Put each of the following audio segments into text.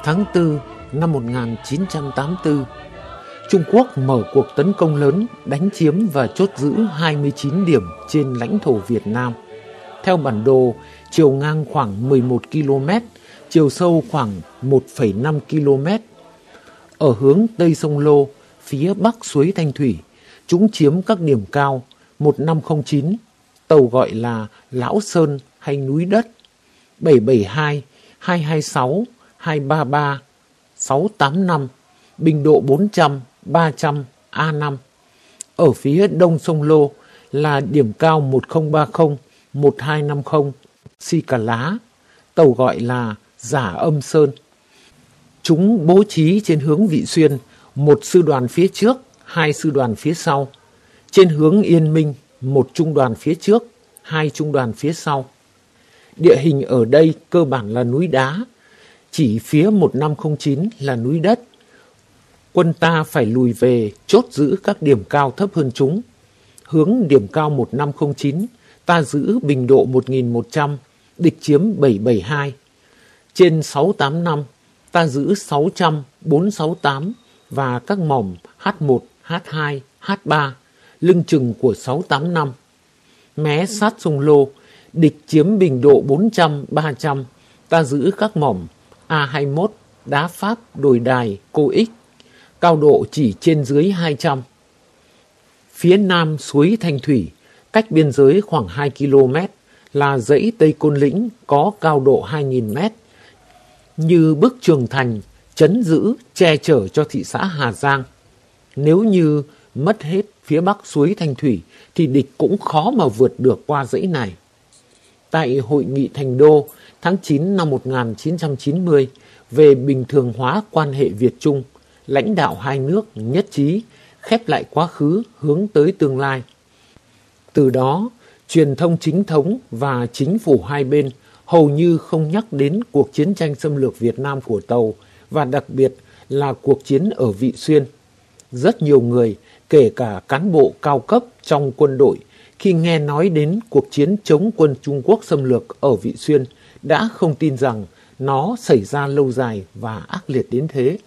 Tháng 4 năm 1984, Trung Quốc mở cuộc tấn công lớn đánh chiếm và chốt giữ 29 điểm trên lãnh thổ Việt Nam. Theo bản đồ, chiều ngang khoảng 11 km, chiều sâu khoảng 1,5 km. Ở hướng Tây sông Lô, phía bắc suối Thanh Thủy, chúng chiếm các điểm cao 1509, tàu gọi là Lão Sơn hay núi đất, 772, 226, 233, 685, bình độ 400, 300, A5. Ở phía đông sông Lô là điểm cao 1030, 1250, Si Cà Lá, tàu gọi là Giả Âm Sơn. Chúng bố trí trên hướng Vị Xuyên, một sư đoàn phía trước, hai sư đoàn phía sau. Trên hướng Yên Minh, một trung đoàn phía trước, hai trung đoàn phía sau. Địa hình ở đây cơ bản là núi đá, chỉ phía 1509 là núi đất. Quân ta phải lùi về chốt giữ các điểm cao thấp hơn chúng. Hướng điểm cao 1509, ta giữ bình độ 1100, địch chiếm 772. Trên 685, ta giữ 600, 468 và các mỏm H1, H2, H3, lưng chừng của 685. Mé sát sông Lô, địch chiếm bình độ 400, 300, ta giữ các mỏm A21, Đá Pháp, Đồi Đài, Cô Ích, cao độ chỉ trên dưới 200. Phía nam suối Thanh Thủy, cách biên giới khoảng 2 km, là dãy Tây Côn Lĩnh có cao độ 2.000 m. Như bức tường thành, trấn giữ, che chở cho thị xã Hà Giang. Nếu như mất hết phía bắc suối Thanh Thủy, thì địch cũng khó mà vượt được qua dãy này. Tại Hội nghị Thành Đô tháng 9 năm 1990 về bình thường hóa quan hệ Việt-Trung, lãnh đạo hai nước nhất trí khép lại quá khứ hướng tới tương lai. Từ đó, truyền thông chính thống và chính phủ hai bên hầu như không nhắc đến cuộc chiến tranh xâm lược Việt Nam của Tàu và đặc biệt là cuộc chiến ở Vị Xuyên. Rất nhiều người, kể cả cán bộ cao cấp trong quân đội, khi nghe nói đến cuộc chiến chống quân Trung Quốc xâm lược ở Vị Xuyên đã không tin rằng nó xảy ra lâu dài và ác liệt đến thế.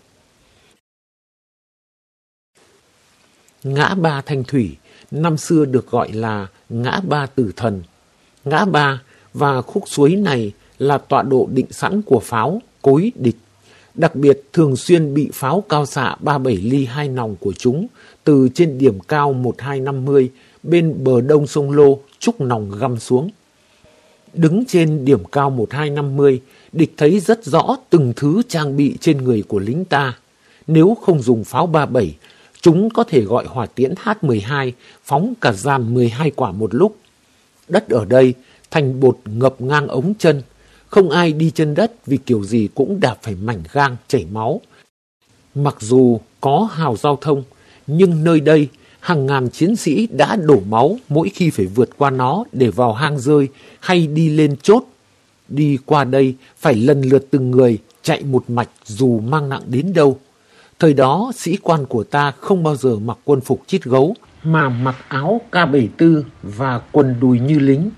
Ngã ba Thanh Thủy năm xưa được gọi là ngã ba Tử Thần. Ngã ba và khúc suối này là tọa độ định sẵn của pháo, cối địch. Đặc biệt thường xuyên bị pháo cao xạ 37 ly 2 nòng của chúng từ trên điểm cao 1250 bên bờ đông sông Lô trúc nòng găm xuống. Đứng trên điểm cao 1250, địch thấy rất rõ từng thứ trang bị trên người của lính ta. Nếu không dùng pháo 37, chúng có thể gọi hỏa tiễn H12 phóng cả dàn 12 quả một lúc. Đất ở đây thành bột ngập ngang ống chân. Không ai đi chân đất vì kiểu gì cũng đạp phải mảnh gang chảy máu. Mặc dù có hào giao thông, nhưng nơi đây hàng ngàn chiến sĩ đã đổ máu mỗi khi phải vượt qua nó để vào hang rơi hay đi lên chốt. Đi qua đây phải lần lượt từng người chạy một mạch dù mang nặng đến đâu. Thời đó sĩ quan của ta không bao giờ mặc quân phục chít gấu mà mặc áo K74 và quần đùi như lính.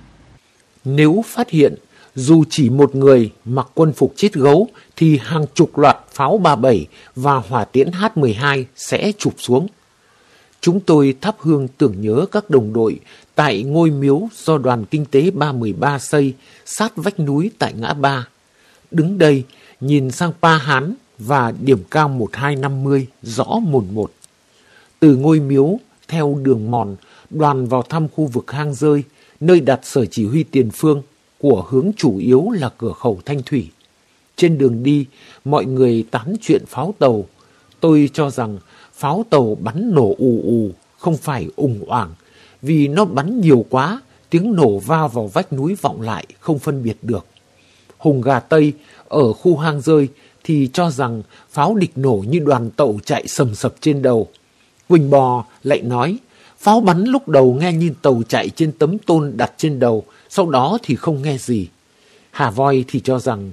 Nếu phát hiện dù chỉ một người mặc quân phục chít gấu thì hàng chục loạt pháo 37 và hỏa tiễn H12 sẽ chụp xuống. Chúng tôi thắp hương tưởng nhớ các đồng đội tại ngôi miếu do Đoàn Kinh tế 313 xây sát vách núi tại ngã ba. Đứng đây nhìn sang Pa Hán và điểm cao 1250 rõ mồn một. Từ ngôi miếu theo đường mòn, đoàn vào thăm khu vực hang rơi, nơi đặt sở chỉ huy tiền phương của hướng chủ yếu là cửa khẩu Thanh Thủy. Trên đường đi, mọi người tán chuyện pháo tàu. Tôi cho rằng pháo tàu bắn nổ ù ù, không phải ùng oảng, vì nó bắn nhiều quá, tiếng nổ va vào vách núi vọng lại không phân biệt được. Hùng Gà Tây ở khu hang rơi thì cho rằng pháo địch nổ như đoàn tàu chạy sầm sập trên đầu. Quỳnh Bò lại nói, pháo bắn lúc đầu nghe như tàu chạy trên tấm tôn đặt trên đầu, sau đó thì không nghe gì. Hà Voi thì cho rằng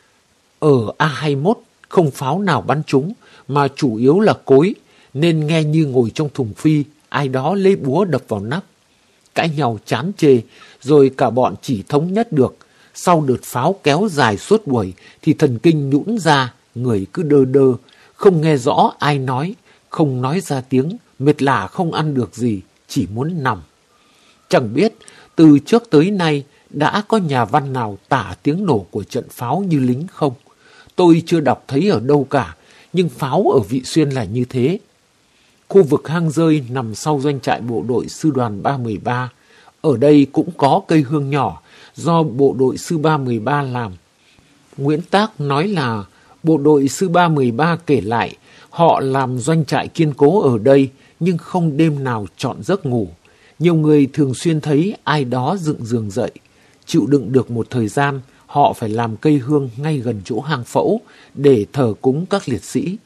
ở A21 không pháo nào bắn trúng mà chủ yếu là cối, nên nghe như ngồi trong thùng phi, ai đó lấy búa đập vào nắp. Cãi nhau chán chê, rồi cả bọn chỉ thống nhất được. Sau đợt pháo kéo dài suốt buổi thì thần kinh nhũn ra, người cứ đơ đơ, không nghe rõ ai nói, không nói ra tiếng, mệt lả không ăn được gì, chỉ muốn nằm. Chẳng biết từ trước tới nay đã có nhà văn nào tả tiếng nổ của trận pháo như lính không? Tôi chưa đọc thấy ở đâu cả, nhưng pháo ở Vị Xuyên là như thế. Khu vực hang rơi nằm sau doanh trại bộ đội sư đoàn 313. Ở đây cũng có cây hương nhỏ do bộ đội sư 313 làm. Nguyễn Tác nói là bộ đội sư 313 kể lại họ làm doanh trại kiên cố ở đây nhưng không đêm nào chọn giấc ngủ. Nhiều người thường xuyên thấy ai đó dựng giường dậy. Chịu đựng được một thời gian, họ phải làm cây hương ngay gần chỗ hang phẫu để thờ cúng các liệt sĩ.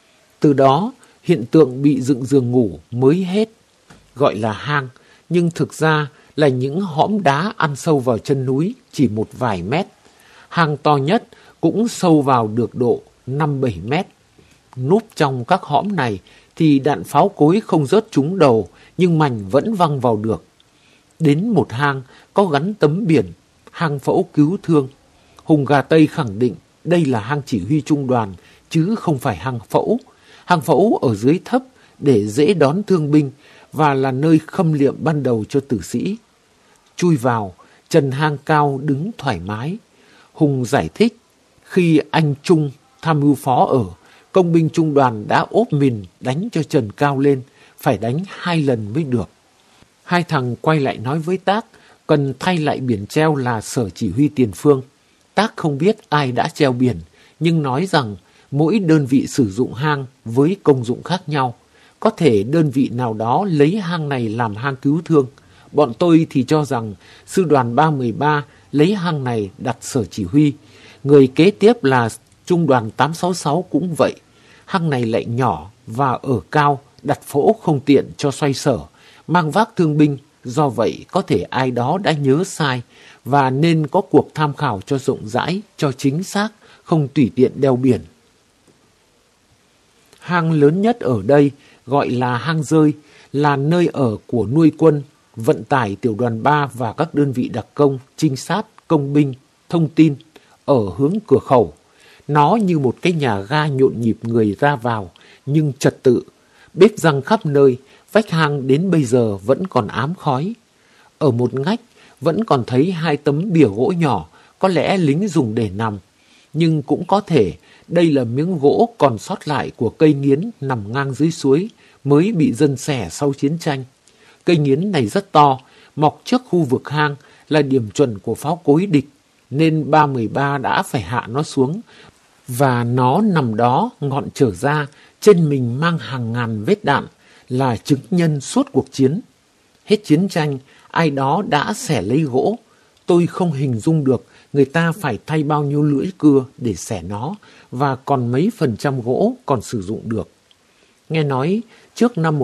Từ đó, hiện tượng bị dựng giường ngủ mới hết. Gọi là hang, nhưng thực ra là những hõm đá ăn sâu vào chân núi chỉ một vài mét. Hang to nhất cũng sâu vào được độ 5-7 mét. Núp trong các hõm này thì đạn pháo cối không rớt trúng đầu, nhưng mảnh vẫn văng vào được. Đến một hang có gắn tấm biển, hang phẫu cứu thương. Hùng Gà Tây khẳng định đây là hang chỉ huy trung đoàn, chứ không phải hang phẫu. Hang phẫu ở dưới thấp để dễ đón thương binh và là nơi khâm liệm ban đầu cho tử sĩ. Chui vào, trần hang cao đứng thoải mái. Hùng giải thích, khi anh Trung tham mưu phó ở, công binh trung đoàn đã ốp mìn đánh cho trần cao lên, phải đánh 2 lần mới được. Hai thằng quay lại nói với Tác, cần thay lại biển treo là sở chỉ huy tiền phương. Tác không biết ai đã treo biển, nhưng nói rằng mỗi đơn vị sử dụng hang với công dụng khác nhau. Có thể đơn vị nào đó lấy hang này làm hang cứu thương. Bọn tôi thì cho rằng sư đoàn 313 lấy hang này đặt sở chỉ huy. Người kế tiếp là trung đoàn 866 cũng vậy. Hang này lại nhỏ và ở cao, đặt phẫu không tiện cho xoay sở, mang vác thương binh. Do vậy có thể ai đó đã nhớ sai và nên có cuộc tham khảo cho rộng rãi, cho chính xác, không tùy tiện đeo biển. Hang lớn nhất ở đây gọi là hang rơi, là nơi ở của nuôi quân, vận tải tiểu đoàn 3 và các đơn vị đặc công, trinh sát, công binh, thông tin ở hướng cửa khẩu. Nó như một cái nhà ga nhộn nhịp người ra vào, nhưng trật tự, bếp răng khắp nơi, vách hang đến bây giờ vẫn còn ám khói. Ở một ngách vẫn còn thấy 2 tấm bìa gỗ nhỏ, có lẽ lính dùng để nằm. Nhưng cũng có thể đây là miếng gỗ còn sót lại của cây nghiến nằm ngang dưới suối, mới bị dân xẻ sau chiến tranh. Cây nghiến này rất to, mọc trước khu vực hang, là điểm chuẩn của pháo cối địch, nên 313 đã phải hạ nó xuống, và nó nằm đó ngọn trở ra, trên mình mang hàng ngàn vết đạn, là chứng nhân suốt cuộc chiến. Hết chiến tranh, ai đó đã xẻ lấy gỗ. Tôi không hình dung được người ta phải thay bao nhiêu lưỡi cưa để xẻ nó, và còn mấy % gỗ còn sử dụng được. Nghe nói, trước năm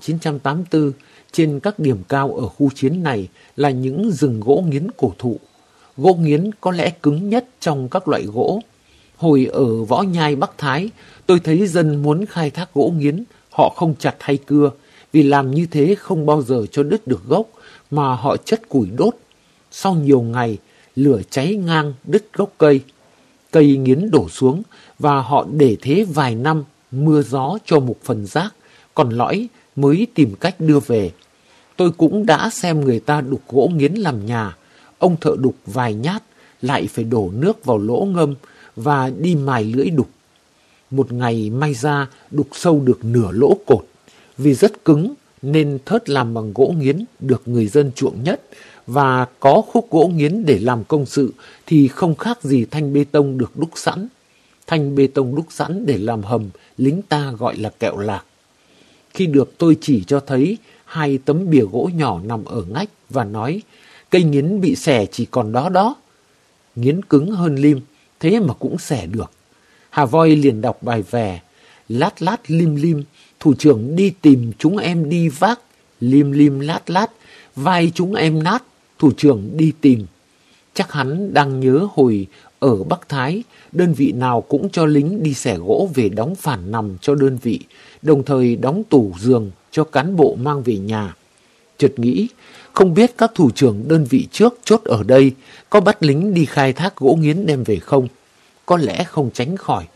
1984, trên các điểm cao ở khu chiến này là những rừng gỗ nghiến cổ thụ. Gỗ nghiến có lẽ cứng nhất trong các loại gỗ. Hồi ở Võ Nhai Bắc Thái, tôi thấy dân muốn khai thác gỗ nghiến, họ không chặt hay cưa, vì làm như thế không bao giờ cho đứt được gốc, mà họ chất củi đốt. Sau nhiều ngày, lửa cháy ngang đứt gốc cây. Cây nghiến đổ xuống, và họ để thế vài năm, mưa gió cho một phần rác, còn lõi mới tìm cách đưa về. Tôi cũng đã xem người ta đục gỗ nghiến làm nhà. Ông thợ đục vài nhát, lại phải đổ nước vào lỗ ngâm và đi mài lưỡi đục. Một ngày may ra đục sâu được nửa lỗ cột. Vì rất cứng nên thớt làm bằng gỗ nghiến được người dân chuộng nhất, và có khúc gỗ nghiến để làm công sự thì không khác gì thanh bê tông được đúc sẵn. Thanh bê tông đúc sẵn để làm hầm, lính ta gọi là kẹo lạc. Khi được tôi chỉ cho thấy 2 tấm bìa gỗ nhỏ nằm ở ngách và nói, cây nghiến bị xẻ chỉ còn đó đó. Nghiến cứng hơn lim, thế mà cũng xẻ được. Hà Voi liền đọc bài về, lát lát lim lim, thủ trưởng đi tìm chúng em đi vác, lim lim lát lát, vai chúng em nát, thủ trưởng đi tìm. Chắc hắn đang nhớ hồi ở Bắc Thái, đơn vị nào cũng cho lính đi xẻ gỗ về đóng phản nằm cho đơn vị, đồng thời đóng tủ giường cho cán bộ mang về nhà. Chợt nghĩ, không biết các thủ trưởng đơn vị trước chốt ở đây có bắt lính đi khai thác gỗ nghiến đem về không? Có lẽ không tránh khỏi.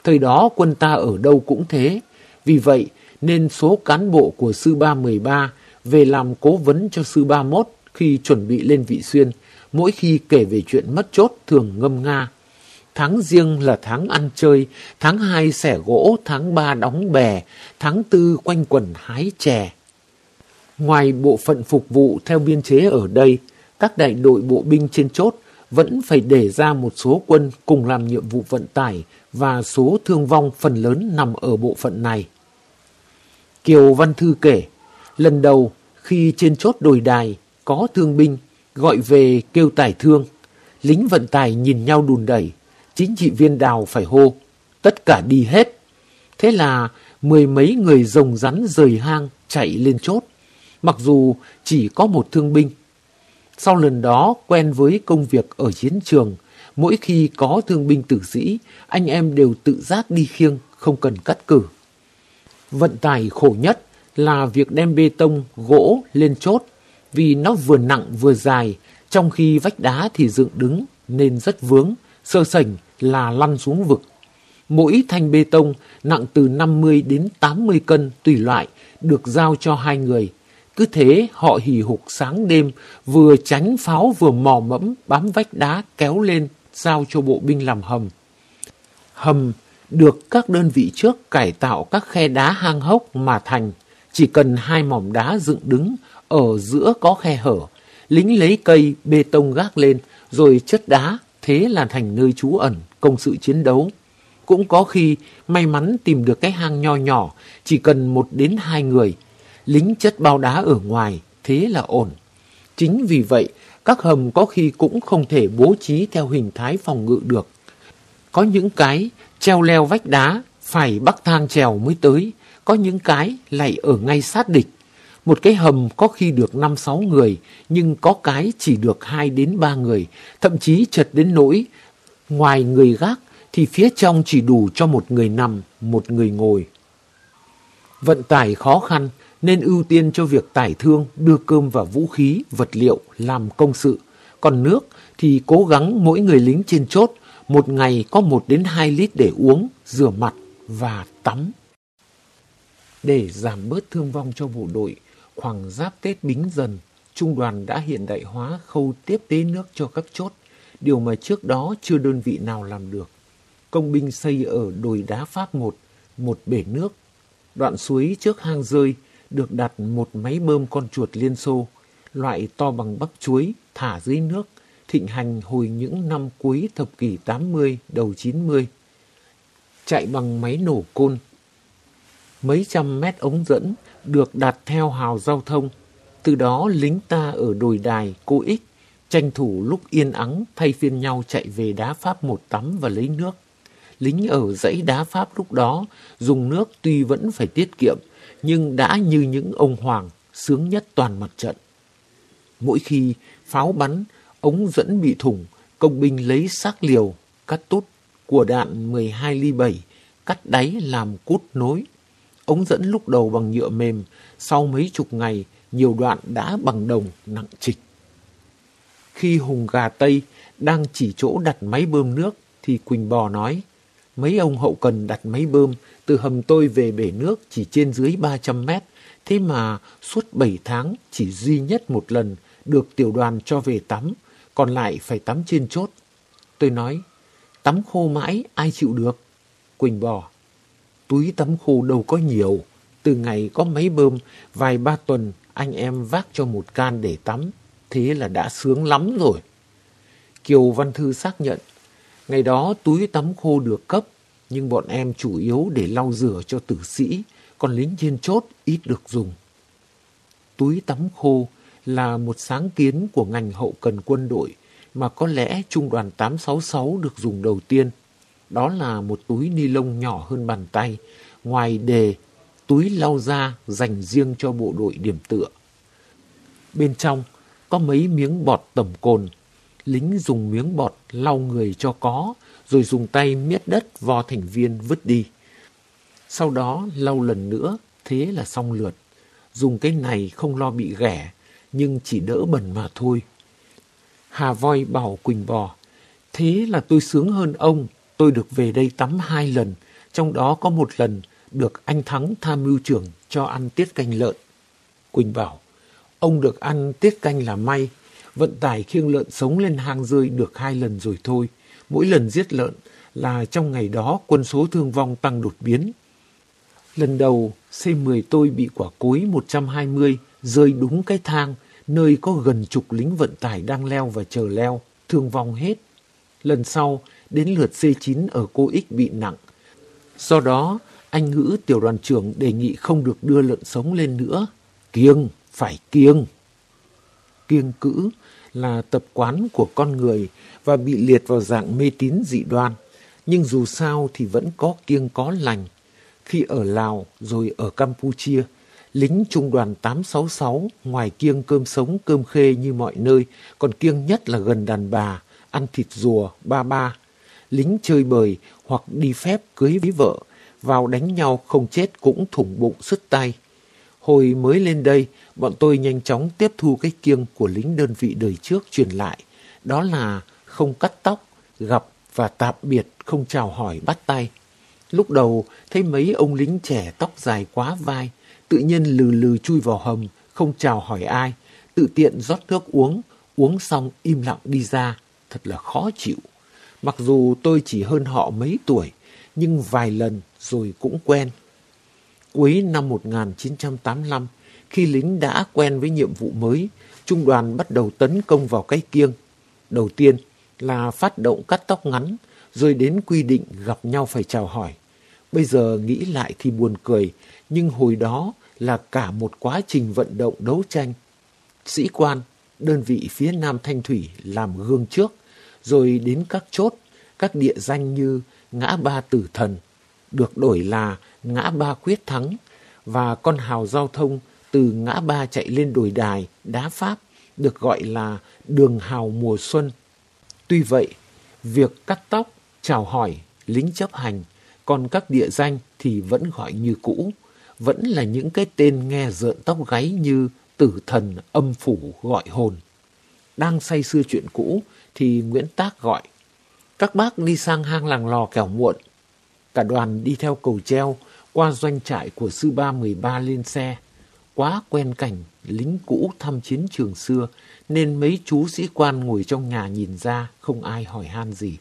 Thời đó quân ta ở đâu cũng thế. Vì vậy nên số cán bộ của sư ba 13 về làm cố vấn cho sư 31 khi chuẩn bị lên Vị Xuyên, mỗi khi kể về chuyện mất chốt thường ngâm nga. Tháng Giêng là tháng ăn chơi, tháng 2 xẻ gỗ, tháng 3 đóng bè, tháng 4 quanh quẩn hái chè. Ngoài bộ phận phục vụ theo biên chế ở đây, các đại đội bộ binh trên chốt vẫn phải để ra một số quân cùng làm nhiệm vụ vận tải và số thương vong phần lớn nằm ở bộ phận này. Kiều Văn Thư kể, lần đầu khi trên chốt đồi đài có thương binh gọi về kêu tải thương, lính vận tải nhìn nhau đùn đẩy, chính trị viên Đào phải hô, tất cả đi hết. Thế là 10 mấy người rồng rắn rời hang chạy lên chốt, mặc dù chỉ có một thương binh. Sau lần đó quen với công việc ở chiến trường, mỗi khi có thương binh tử sĩ, anh em đều tự giác đi khiêng, không cần cắt cử. Vận tải khổ nhất là việc đem bê tông, gỗ lên chốt, vì nó vừa nặng vừa dài, trong khi vách đá thì dựng đứng nên rất vướng, sơ sảnh là lăn xuống vực. Mỗi thanh bê tông nặng từ 50 đến 80 cân tùy loại được giao cho 2 người. Cứ thế họ hì hục sáng đêm, vừa tránh pháo vừa mò mẫm bám vách đá kéo lên, giao cho bộ binh làm hầm. Hầm được các đơn vị trước cải tạo các khe đá hang hốc mà thành, chỉ cần 2 mỏm đá dựng đứng, ở giữa có khe hở. Lính lấy cây, bê tông gác lên, rồi chất đá, thế là thành nơi trú ẩn, công sự chiến đấu. Cũng có khi may mắn tìm được cái hang nho nhỏ, chỉ cần 1 đến 2 người. Lính chất bao đá ở ngoài, thế là ổn. Chính vì vậy, các hầm có khi cũng không thể bố trí theo hình thái phòng ngự được. Có những cái treo leo vách đá, phải bắc thang trèo mới tới. Có những cái lại ở ngay sát địch. Một cái hầm có khi được 5-6 người, nhưng có cái chỉ được 2 đến 3 người, thậm chí chật đến nỗi. Ngoài người gác thì phía trong chỉ đủ cho 1 người nằm, 1 người ngồi. Vận tải khó khăn nên ưu tiên cho việc tải thương, đưa cơm và vũ khí, vật liệu làm công sự. Còn nước thì cố gắng mỗi người lính trên chốt 1 ngày có 1 đến 2 lít để uống, rửa mặt và tắm. Để giảm bớt thương vong cho bộ đội, khoảng giáp Tết Bính Dần, Trung đoàn đã hiện đại hóa khâu tiếp tế nước cho các chốt, điều mà trước đó chưa đơn vị nào làm được. Công binh xây ở đồi đá Pháp 1, một bể nước. Đoạn suối trước hang rơi được đặt một máy bơm con chuột Liên Xô, loại to bằng bắp chuối, thả dưới nước, thịnh hành hồi những năm cuối thập kỷ 80, đầu 90. Chạy bằng máy nổ côn. Mấy trăm mét ống dẫn được đặt theo hào giao thông. Từ đó lính ta ở đồi đài, Cô Ích, tranh thủ lúc yên ắng thay phiên nhau chạy về đá Pháp 1 tắm và lấy nước. Lính ở dãy đá Pháp lúc đó dùng nước tuy vẫn phải tiết kiệm, nhưng đã như những ông hoàng, sướng nhất toàn mặt trận. Mỗi khi pháo bắn, ống dẫn bị thủng, công binh lấy xác liều, cắt tút, của đạn 12 ly 7, cắt đáy làm cút nối. Ống dẫn lúc đầu bằng nhựa mềm, sau mấy chục ngày, nhiều đoạn đã bằng đồng nặng trịch. Khi Hùng Gà Tây đang chỉ chỗ đặt máy bơm nước, thì Quỳnh Bò nói, mấy ông hậu cần đặt máy bơm, từ hầm tôi về bể nước chỉ trên dưới 300 mét, thế mà suốt 7 tháng chỉ duy nhất 1 lần được tiểu đoàn cho về tắm, còn lại phải tắm trên chốt. Tôi nói, tắm khô mãi ai chịu được? Quỳnh Bò, túi tắm khô đâu có nhiều, từ ngày có máy bơm, vài 3 tuần anh em vác cho 1 can để tắm, thế là đã sướng lắm rồi. Kiều Văn Thư xác nhận, ngày đó túi tắm khô được cấp, nhưng bọn em chủ yếu để lau rửa cho tử sĩ, còn lính trên chốt ít được dùng. Túi tắm khô là một sáng kiến của ngành hậu cần quân đội mà có lẽ Trung đoàn 866 được dùng đầu tiên. Đó là một túi ni lông nhỏ hơn bàn tay, ngoài đề túi lau da dành riêng cho bộ đội điểm tựa. Bên trong có mấy miếng bọt tẩm cồn. Lính dùng miếng bọt lau người cho có, rồi dùng tay miết đất vo thành viên vứt đi. Sau đó lau lần nữa, thế là xong lượt. Dùng cái này không lo bị ghẻ, nhưng chỉ đỡ bẩn mà thôi. Hà Voi bảo Quỳnh Bò, thế là tôi sướng hơn ông, tôi được về đây tắm 2 lần, Trong đó có một lần được anh Thắng tham mưu trưởng cho ăn tiết canh lợn. Quỳnh bảo, ông được ăn tiết canh là may, vận tải khiêng lợn sống lên hang rơi được 2 lần rồi thôi. Mỗi lần giết lợn là trong ngày đó quân số thương vong tăng đột biến. Lần đầu C10 tôi bị quả cối 120 rơi đúng cái thang, nơi có gần chục lính vận tải đang leo và chờ leo, thương vong hết. Lần sau, đến lượt C9 ở Cô Ích bị nặng. Do đó, anh Ngữ tiểu đoàn trưởng đề nghị không được đưa lợn sống lên nữa. Kiêng, phải kiêng. Kiêng cữ là tập quán của con người và bị liệt vào dạng mê tín dị đoan. Nhưng dù sao thì vẫn có kiêng có lành. Khi ở Lào rồi ở Campuchia, lính trung đoàn 866 ngoài kiêng cơm sống cơm khê như mọi nơi, còn kiêng nhất là gần đàn bà, ăn thịt rùa, ba ba. Lính chơi bời hoặc đi phép cưới với vợ, vào đánh nhau không chết cũng thủng bụng sứt tay. Hồi mới lên đây, bọn tôi nhanh chóng tiếp thu cái kiêng của lính đơn vị đời trước truyền lại. Đó là không cắt tóc, gặp và tạm biệt, không chào hỏi bắt tay. Lúc đầu thấy mấy ông lính trẻ tóc dài quá vai, tự nhiên lừ lừ chui vào hầm, không chào hỏi ai, tự tiện rót nước uống xong im lặng đi ra, thật là khó chịu. Mặc dù tôi chỉ hơn họ mấy tuổi, nhưng vài lần rồi cũng quen. Cuối năm 1985, khi lính đã quen với nhiệm vụ mới, trung đoàn bắt đầu tấn công vào cái kiêng. Đầu tiên là phát động cắt tóc ngắn, rồi đến quy định gặp nhau phải chào hỏi. Bây giờ nghĩ lại thì buồn cười, nhưng hồi đó là cả một quá trình vận động đấu tranh. Sĩ quan, đơn vị phía Nam Thanh Thủy làm gương trước, rồi đến các chốt, các địa danh như ngã ba Tử Thần, được đổi là ngã ba Quyết Thắng, và con hào giao thông từ ngã ba chạy lên đồi đài, đá Pháp, được gọi là đường hào mùa xuân. Tuy vậy, việc cắt tóc, chào hỏi, lính chấp hành, còn các địa danh thì vẫn gọi như cũ, vẫn là những cái tên nghe rợn tóc gáy như Tử Thần, Âm Phủ, Gọi Hồn. Đang say sưa chuyện cũ thì Nguyễn Tác gọi, các bác đi sang hang Làng Lò kẻo muộn. Cả đoàn đi theo cầu treo qua doanh trại của sư ba 13 lên xe. Quá quen cảnh lính cũ thăm chiến trường xưa nên mấy chú sĩ quan ngồi trong nhà nhìn ra, không ai hỏi han gì.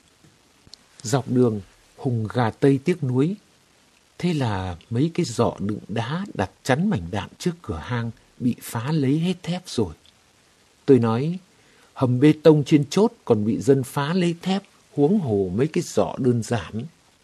Dọc đường, Hùng gà tây tiếc nuối. Thế là mấy cái giỏ đựng đá đặt chắn mảnh đạn trước cửa hang bị phá lấy hết thép rồi. Tôi nói, hầm bê tông trên chốt còn bị dân phá lấy thép, huống hồ mấy cái giỏ đơn giản.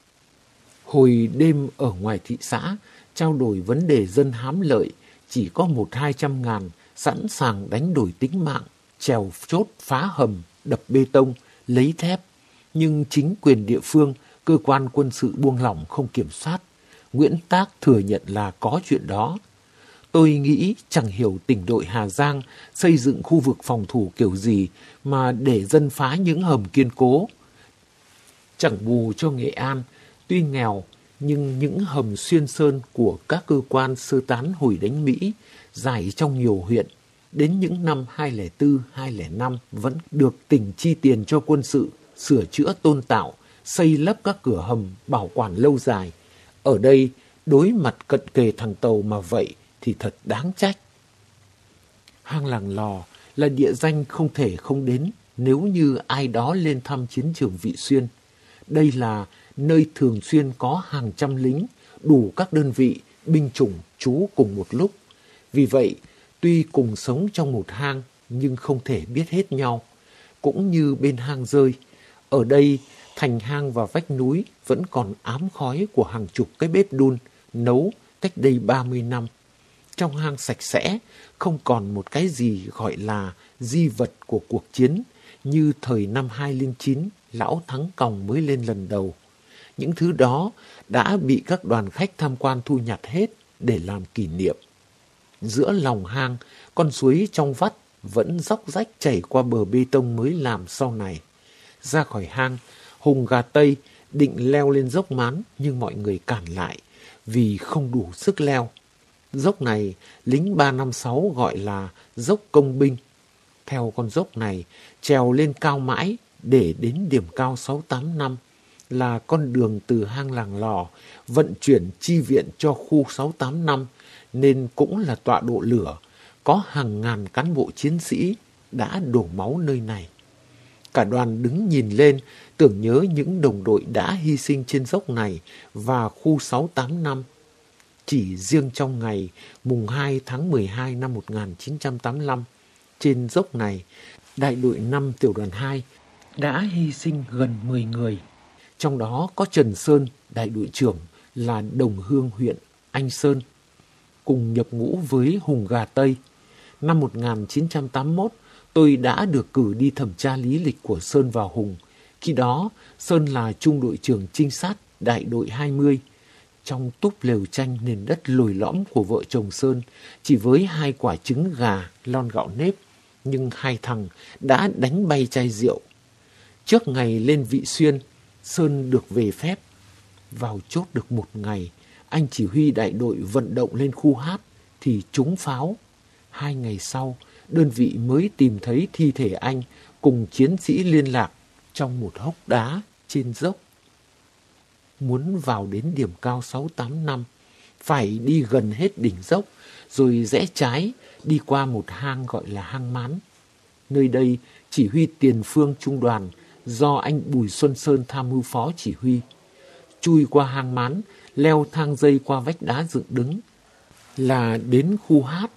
Hồi đêm ở ngoài thị xã, trao đổi vấn đề dân hám lợi, chỉ có 100-200 ngàn, sẵn sàng đánh đổi tính mạng, trèo chốt phá hầm, đập bê tông, lấy thép. Nhưng chính quyền địa phương, cơ quan quân sự buông lỏng không kiểm soát. Nguyễn Tác thừa nhận là có chuyện đó. Tôi nghĩ chẳng hiểu tỉnh đội Hà Giang xây dựng khu vực phòng thủ kiểu gì mà để dân phá những hầm kiên cố. Chẳng bù cho Nghệ An, tuy nghèo nhưng những hầm xuyên sơn của các cơ quan sơ tán hồi đánh Mỹ dài trong nhiều huyện, đến những năm 2004, 2005 vẫn được tỉnh chi tiền cho quân sự, sửa chữa tôn tạo, xây lấp các cửa hầm bảo quản lâu dài. Ở đây, đối mặt cận kề thằng Tàu mà vậy thì thật đáng trách. Hang Làng Lò là địa danh không thể không đến nếu như ai đó lên thăm chiến trường Vị Xuyên. Đây là nơi thường xuyên có hàng trăm lính, đủ các đơn vị, binh chủng trú cùng một lúc. Vì vậy, tuy cùng sống trong một hang nhưng không thể biết hết nhau. Cũng như bên hang rơi, ở đây thành hang và vách núi vẫn còn ám khói của hàng chục cái bếp đun nấu cách đây 30 năm. Trong hang sạch sẽ, không còn một cái gì gọi là di vật của cuộc chiến như thời năm 2009 lão Thắng Còng mới lên lần đầu. Những thứ đó đã bị các đoàn khách tham quan thu nhặt hết để làm kỷ niệm. Giữa lòng hang, con suối trong vắt vẫn róc rách chảy qua bờ bê tông mới làm sau này. Ra khỏi hang, Hùng gà tây định leo lên dốc Mán nhưng mọi người cản lại vì không đủ sức leo. Dốc này lính 356 gọi là dốc Công Binh. Theo con dốc này, trèo lên cao mãi để đến điểm cao 6-8 năm. là con đường từ hang Làng Lò vận chuyển chi viện cho khu 685 nên cũng là tọa độ lửa, có hàng ngàn cán bộ chiến sĩ đã đổ máu nơi này. Cả đoàn đứng nhìn lên, tưởng nhớ những đồng đội đã hy sinh trên dốc này và khu 685. Chỉ riêng trong ngày mùng 2 tháng 12 năm 1985, trên dốc này, đại đội 5 tiểu đoàn 2 đã hy sinh gần 10 người. Trong đó có Trần Sơn, đại đội trưởng là đồng hương huyện Anh Sơn, cùng nhập ngũ với Hùng Gà Tây. Năm 1981, tôi đã được cử đi thẩm tra lý lịch của Sơn và Hùng. Khi đó, Sơn là trung đội trưởng trinh sát đại đội 20. Trong túp lều tranh nền đất lồi lõm của vợ chồng Sơn, chỉ với 2 quả trứng gà, lon gạo nếp, nhưng hai thằng đã đánh bay chai rượu. Trước ngày lên Vị Xuyên, Sơn được về phép. Vào chốt được 1 ngày, anh chỉ huy đại đội vận động lên khu hát thì trúng pháo. 2 ngày sau, đơn vị mới tìm thấy thi thể anh cùng chiến sĩ liên lạc trong một hốc đá trên dốc. Muốn vào đến điểm cao 685, phải đi gần hết đỉnh dốc, rồi rẽ trái đi qua một hang gọi là hang Mán. Nơi đây chỉ huy tiền phương trung đoàn do anh Bùi Xuân Sơn tham mưu phó chỉ huy. Chui qua hang Mán, leo thang dây qua vách đá dựng đứng là đến khu hát.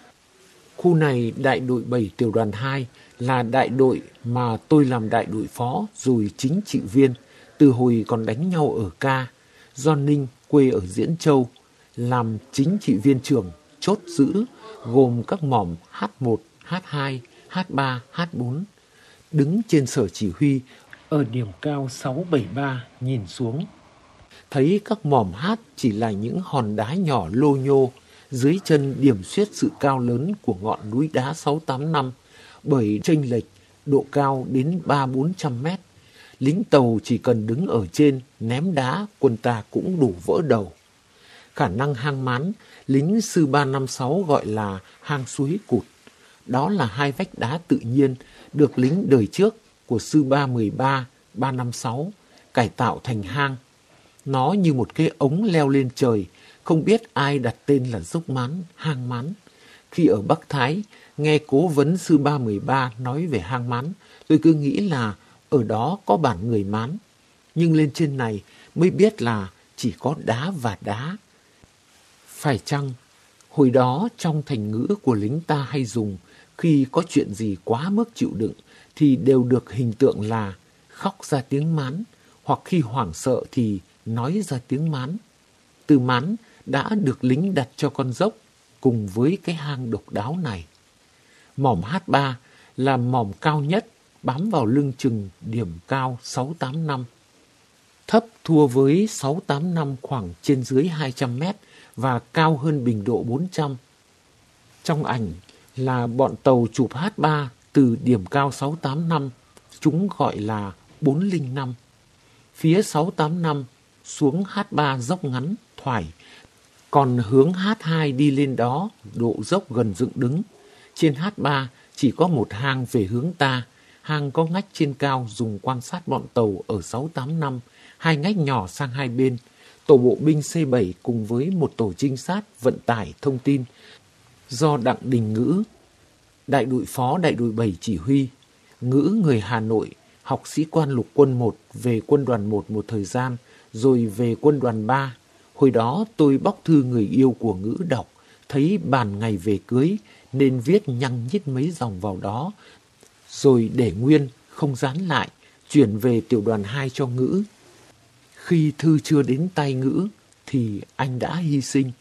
Khu này đại đội 7 tiểu đoàn 2 là đại đội mà tôi làm đại đội phó rồi chính trị viên từ hồi còn đánh nhau ở Ca. Do Ninh quê ở Diễn Châu làm chính trị viên trưởng chốt giữ, gồm các mỏm H1, H2, H3, H4. Đứng trên sở chỉ huy ở điểm cao 673 nhìn xuống, thấy các mỏm hát chỉ là những hòn đá nhỏ lô nhô, dưới chân điểm xuyết sự cao lớn của ngọn núi đá 685 bởi chênh lệch độ cao đến 300-400 mét. Lính tàu chỉ cần đứng ở trên ném đá, quân ta cũng đủ vỡ đầu. Khả năng hang Mán, lính sư 356 gọi là hang suối cụt. Đó là 2 vách đá tự nhiên được lính đời trước của sư 313, 356 cải tạo thành hang. Nó như một cái ống leo lên trời, không biết ai đặt tên là dốc Mán, hang Mán. Khi ở Bắc Thái, nghe cố vấn sư 313 nói về hang Mán, tôi cứ nghĩ là ở đó có bản người Mán. Nhưng lên trên này mới biết là chỉ có đá và đá. Phải chăng, hồi đó trong thành ngữ của lính ta hay dùng, khi có chuyện gì quá mức chịu đựng, thì đều được hình tượng là khóc ra tiếng Mán, hoặc khi hoảng sợ thì nói ra tiếng Mán. Từ Mán đã được lính đặt cho con dốc cùng với cái hang độc đáo này. Mỏm H3 là mỏm cao nhất, bám vào lưng chừng điểm cao 685. Thấp thua với 685 khoảng trên dưới 200 mét và cao hơn bình độ 400. Trong ảnh là bọn tàu chụp H3 từ điểm cao 685, chúng gọi là 405. Phía 685 xuống H3 dốc ngắn, thoải, còn hướng H2 đi lên đó độ dốc gần dựng đứng. Trên H3 chỉ có một hang về hướng ta, hang có ngách trên cao dùng quan sát bọn tàu ở 685, 2 ngách nhỏ sang hai bên. Tổ bộ binh C7 cùng với một tổ trinh sát vận tải thông tin do Đặng Đình Ngữ, đại đội phó đại đội 7 chỉ huy. Ngữ người Hà Nội, học sĩ quan lục quân 1, về quân đoàn 1 một thời gian, rồi về quân đoàn 3. Hồi đó tôi bóc thư người yêu của Ngữ đọc, thấy bàn ngày về cưới nên viết nhăng nhít mấy dòng vào đó, rồi để nguyên, không dán lại, chuyển về tiểu đoàn 2 cho Ngữ. Khi thư chưa đến tay Ngữ thì anh đã hy sinh.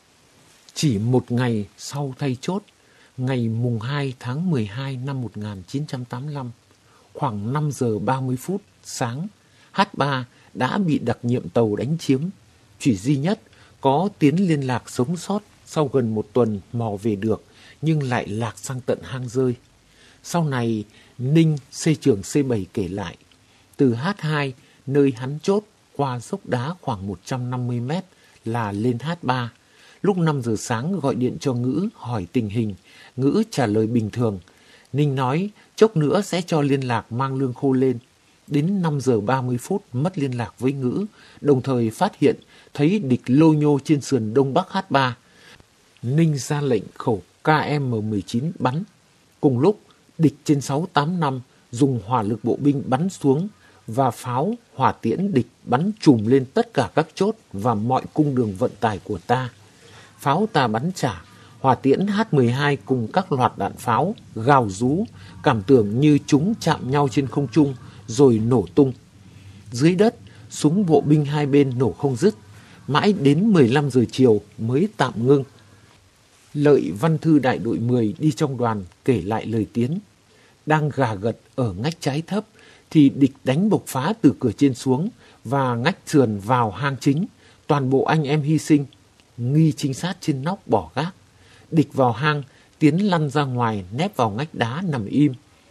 Chỉ một ngày sau thay chốt, ngày mùng 2 tháng 12 năm 1985, khoảng 5 giờ 30 phút sáng, H3 đã bị đặc nhiệm tàu đánh chiếm. Chỉ duy nhất có Tiến liên lạc sống sót sau gần 1 tuần mò về được, nhưng lại lạc sang tận hang rơi. Sau này, Ninh, C trưởng C7 kể lại, từ H2, nơi hắn chốt, qua dốc đá khoảng 150 mét là lên H3. Lúc 5 giờ sáng gọi điện cho Ngữ hỏi tình hình, Ngữ trả lời bình thường. Ninh nói chốc nữa sẽ cho liên lạc mang lương khô lên. Đến 5 giờ 30 phút mất liên lạc với Ngữ, đồng thời phát hiện thấy địch lô nhô trên sườn đông bắc H3. Ninh ra lệnh khẩu KM-19 bắn. Cùng lúc, địch trên 685 dùng hỏa lực bộ binh bắn xuống và pháo hỏa tiễn địch bắn trùm lên tất cả các chốt và mọi cung đường vận tải của ta. Pháo ta bắn trả, hỏa tiễn H-12 cùng các loạt đạn pháo gào rú, cảm tưởng như chúng chạm nhau trên không trung rồi nổ tung. Dưới đất, súng bộ binh hai bên nổ không dứt, mãi đến 15 giờ chiều mới tạm ngưng. Lợi văn thư đại đội 10 đi trong đoàn kể lại lời Tiến. Đang gà gật ở ngách trái thấp thì địch đánh bộc phá từ cửa trên xuống và ngách sườn vào hang chính. Toàn bộ anh em hy sinh, nghi trinh sát trên nóc bỏ gác. Địch vào hang, Tiến lăn ra ngoài nép vào ngách đá nằm im.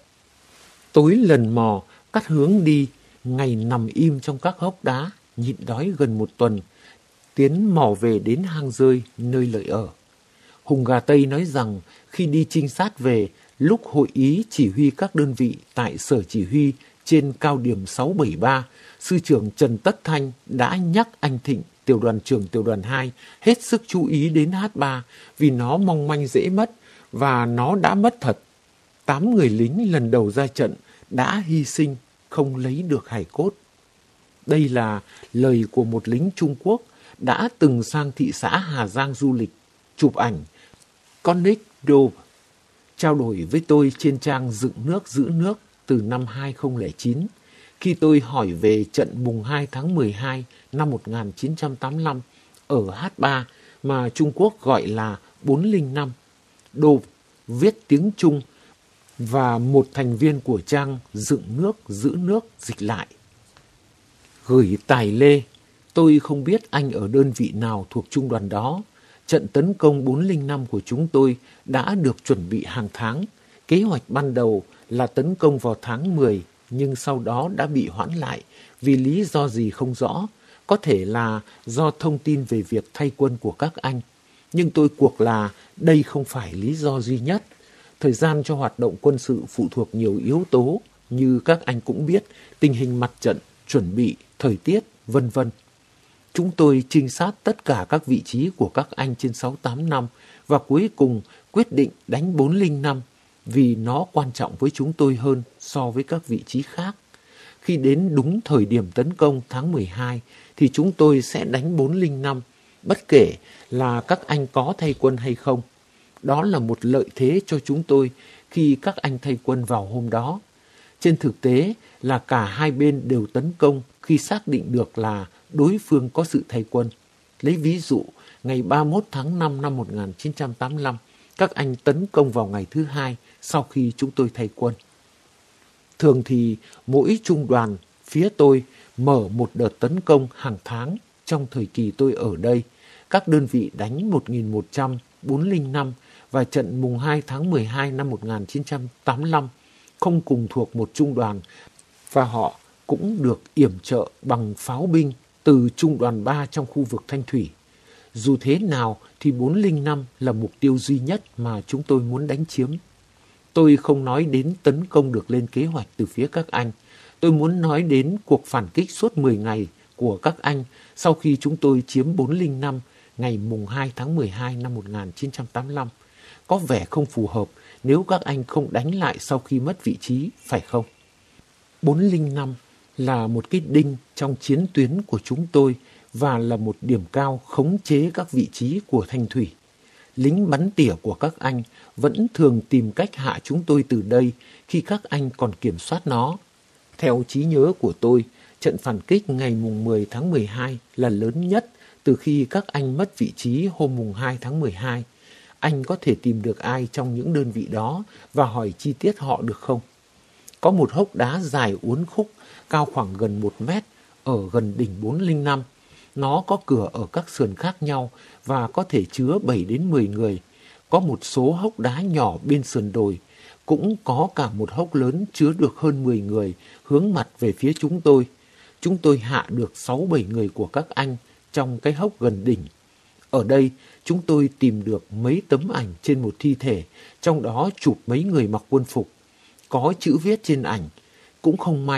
Tối lần mò, cắt hướng đi, ngày nằm im trong các hốc đá, nhịn đói gần 1 tuần. Tiến mò về đến hang rơi nơi Lợi ở. Hùng Gà Tây nói rằng khi đi trinh sát về, lúc hội ý chỉ huy các đơn vị tại sở chỉ huy trên cao điểm 673, sư trưởng Trần Tất Thanh đã nhắc anh Thịnh, tiểu đoàn trưởng tiểu đoàn 2, hết sức chú ý đến H3 vì nó mong manh dễ mất và nó đã mất thật. 8 người lính lần đầu ra trận đã hy sinh, không lấy được hài cốt. Đây là lời của một lính Trung Quốc đã từng sang thị xã Hà Giang du lịch, chụp ảnh. Connick Dove trao đổi với tôi trên trang Dựng nước giữ nước từ năm 2009 khi tôi hỏi về trận mùng 2 tháng 12 năm 1985 ở H3 mà Trung Quốc gọi là 405. Dove viết tiếng Trung và một thành viên của trang Dựng nước giữ nước dịch lại. Gửi Tài Lê, tôi không biết anh ở đơn vị nào thuộc trung đoàn đó. Trận tấn công 405 của chúng tôi đã được chuẩn bị hàng tháng. Kế hoạch ban đầu là tấn công vào tháng 10, nhưng sau đó đã bị hoãn lại vì lý do gì không rõ. Có thể là do thông tin về việc thay quân của các anh. Nhưng tôi cuộc là đây không phải lý do duy nhất. Thời gian cho hoạt động quân sự phụ thuộc nhiều yếu tố, như các anh cũng biết, tình hình mặt trận, chuẩn bị, thời tiết, vân vân. Chúng tôi trinh sát tất cả các vị trí của các anh trên 685 và cuối cùng quyết định đánh 405 vì nó quan trọng với chúng tôi hơn so với các vị trí khác. Khi đến đúng thời điểm tấn công tháng 12 thì chúng tôi sẽ đánh 405, bất kể là các anh có thay quân hay không. Đó là một lợi thế cho chúng tôi khi các anh thay quân vào hôm đó. Trên thực tế là cả hai bên đều tấn công khi xác định được là đối phương có sự thay quân. Lấy ví dụ, ngày 31 tháng 5 năm 1985, các anh tấn công vào ngày thứ hai sau khi chúng tôi thay quân. Thường thì mỗi trung đoàn phía tôi mở một đợt tấn công hàng tháng trong thời kỳ tôi ở đây. Các đơn vị đánh 1100, 405 và trận mùng 2 tháng 12 năm 1985 không cùng thuộc một trung đoàn và họ cũng được yểm trợ bằng pháo binh từ trung đoàn 3 trong khu vực Thanh Thủy. Dù thế nào thì 405 là mục tiêu duy nhất mà chúng tôi muốn đánh chiếm. Tôi không nói đến tấn công được lên kế hoạch từ phía các anh. Tôi muốn nói đến cuộc phản kích suốt 10 ngày của các anh sau khi chúng tôi chiếm 405 ngày mùng 2 tháng 12 năm 1985. Có vẻ không phù hợp nếu các anh không đánh lại sau khi mất vị trí, phải không? 405 là một cái đinh trong chiến tuyến của chúng tôi và là một điểm cao khống chế các vị trí của Thanh Thủy. Lính bắn tỉa của các anh vẫn thường tìm cách hạ chúng tôi từ đây khi các anh còn kiểm soát nó. Theo trí nhớ của tôi, trận phản kích ngày mùng 10 tháng 12 là lớn nhất từ khi các anh mất vị trí hôm mùng 2 tháng 12. Anh có thể tìm được ai trong những đơn vị đó và hỏi chi tiết họ được không? Có một hốc đá dài uốn khúc, cao khoảng gần 1 mét, ở gần đỉnh 405. Nó có cửa ở các sườn khác nhau và có thể chứa 7 đến 10 người. Có một số hốc đá nhỏ bên sườn đồi. Cũng có cả một hốc lớn chứa được hơn 10 người hướng mặt về phía chúng tôi. Chúng tôi hạ được 6-7 người của các anh trong cái hốc gần đỉnh. Ở đây, chúng tôi tìm được mấy tấm ảnh trên một thi thể, trong đó chụp mấy người mặc quân phục. Có chữ viết trên ảnh. Cũng không may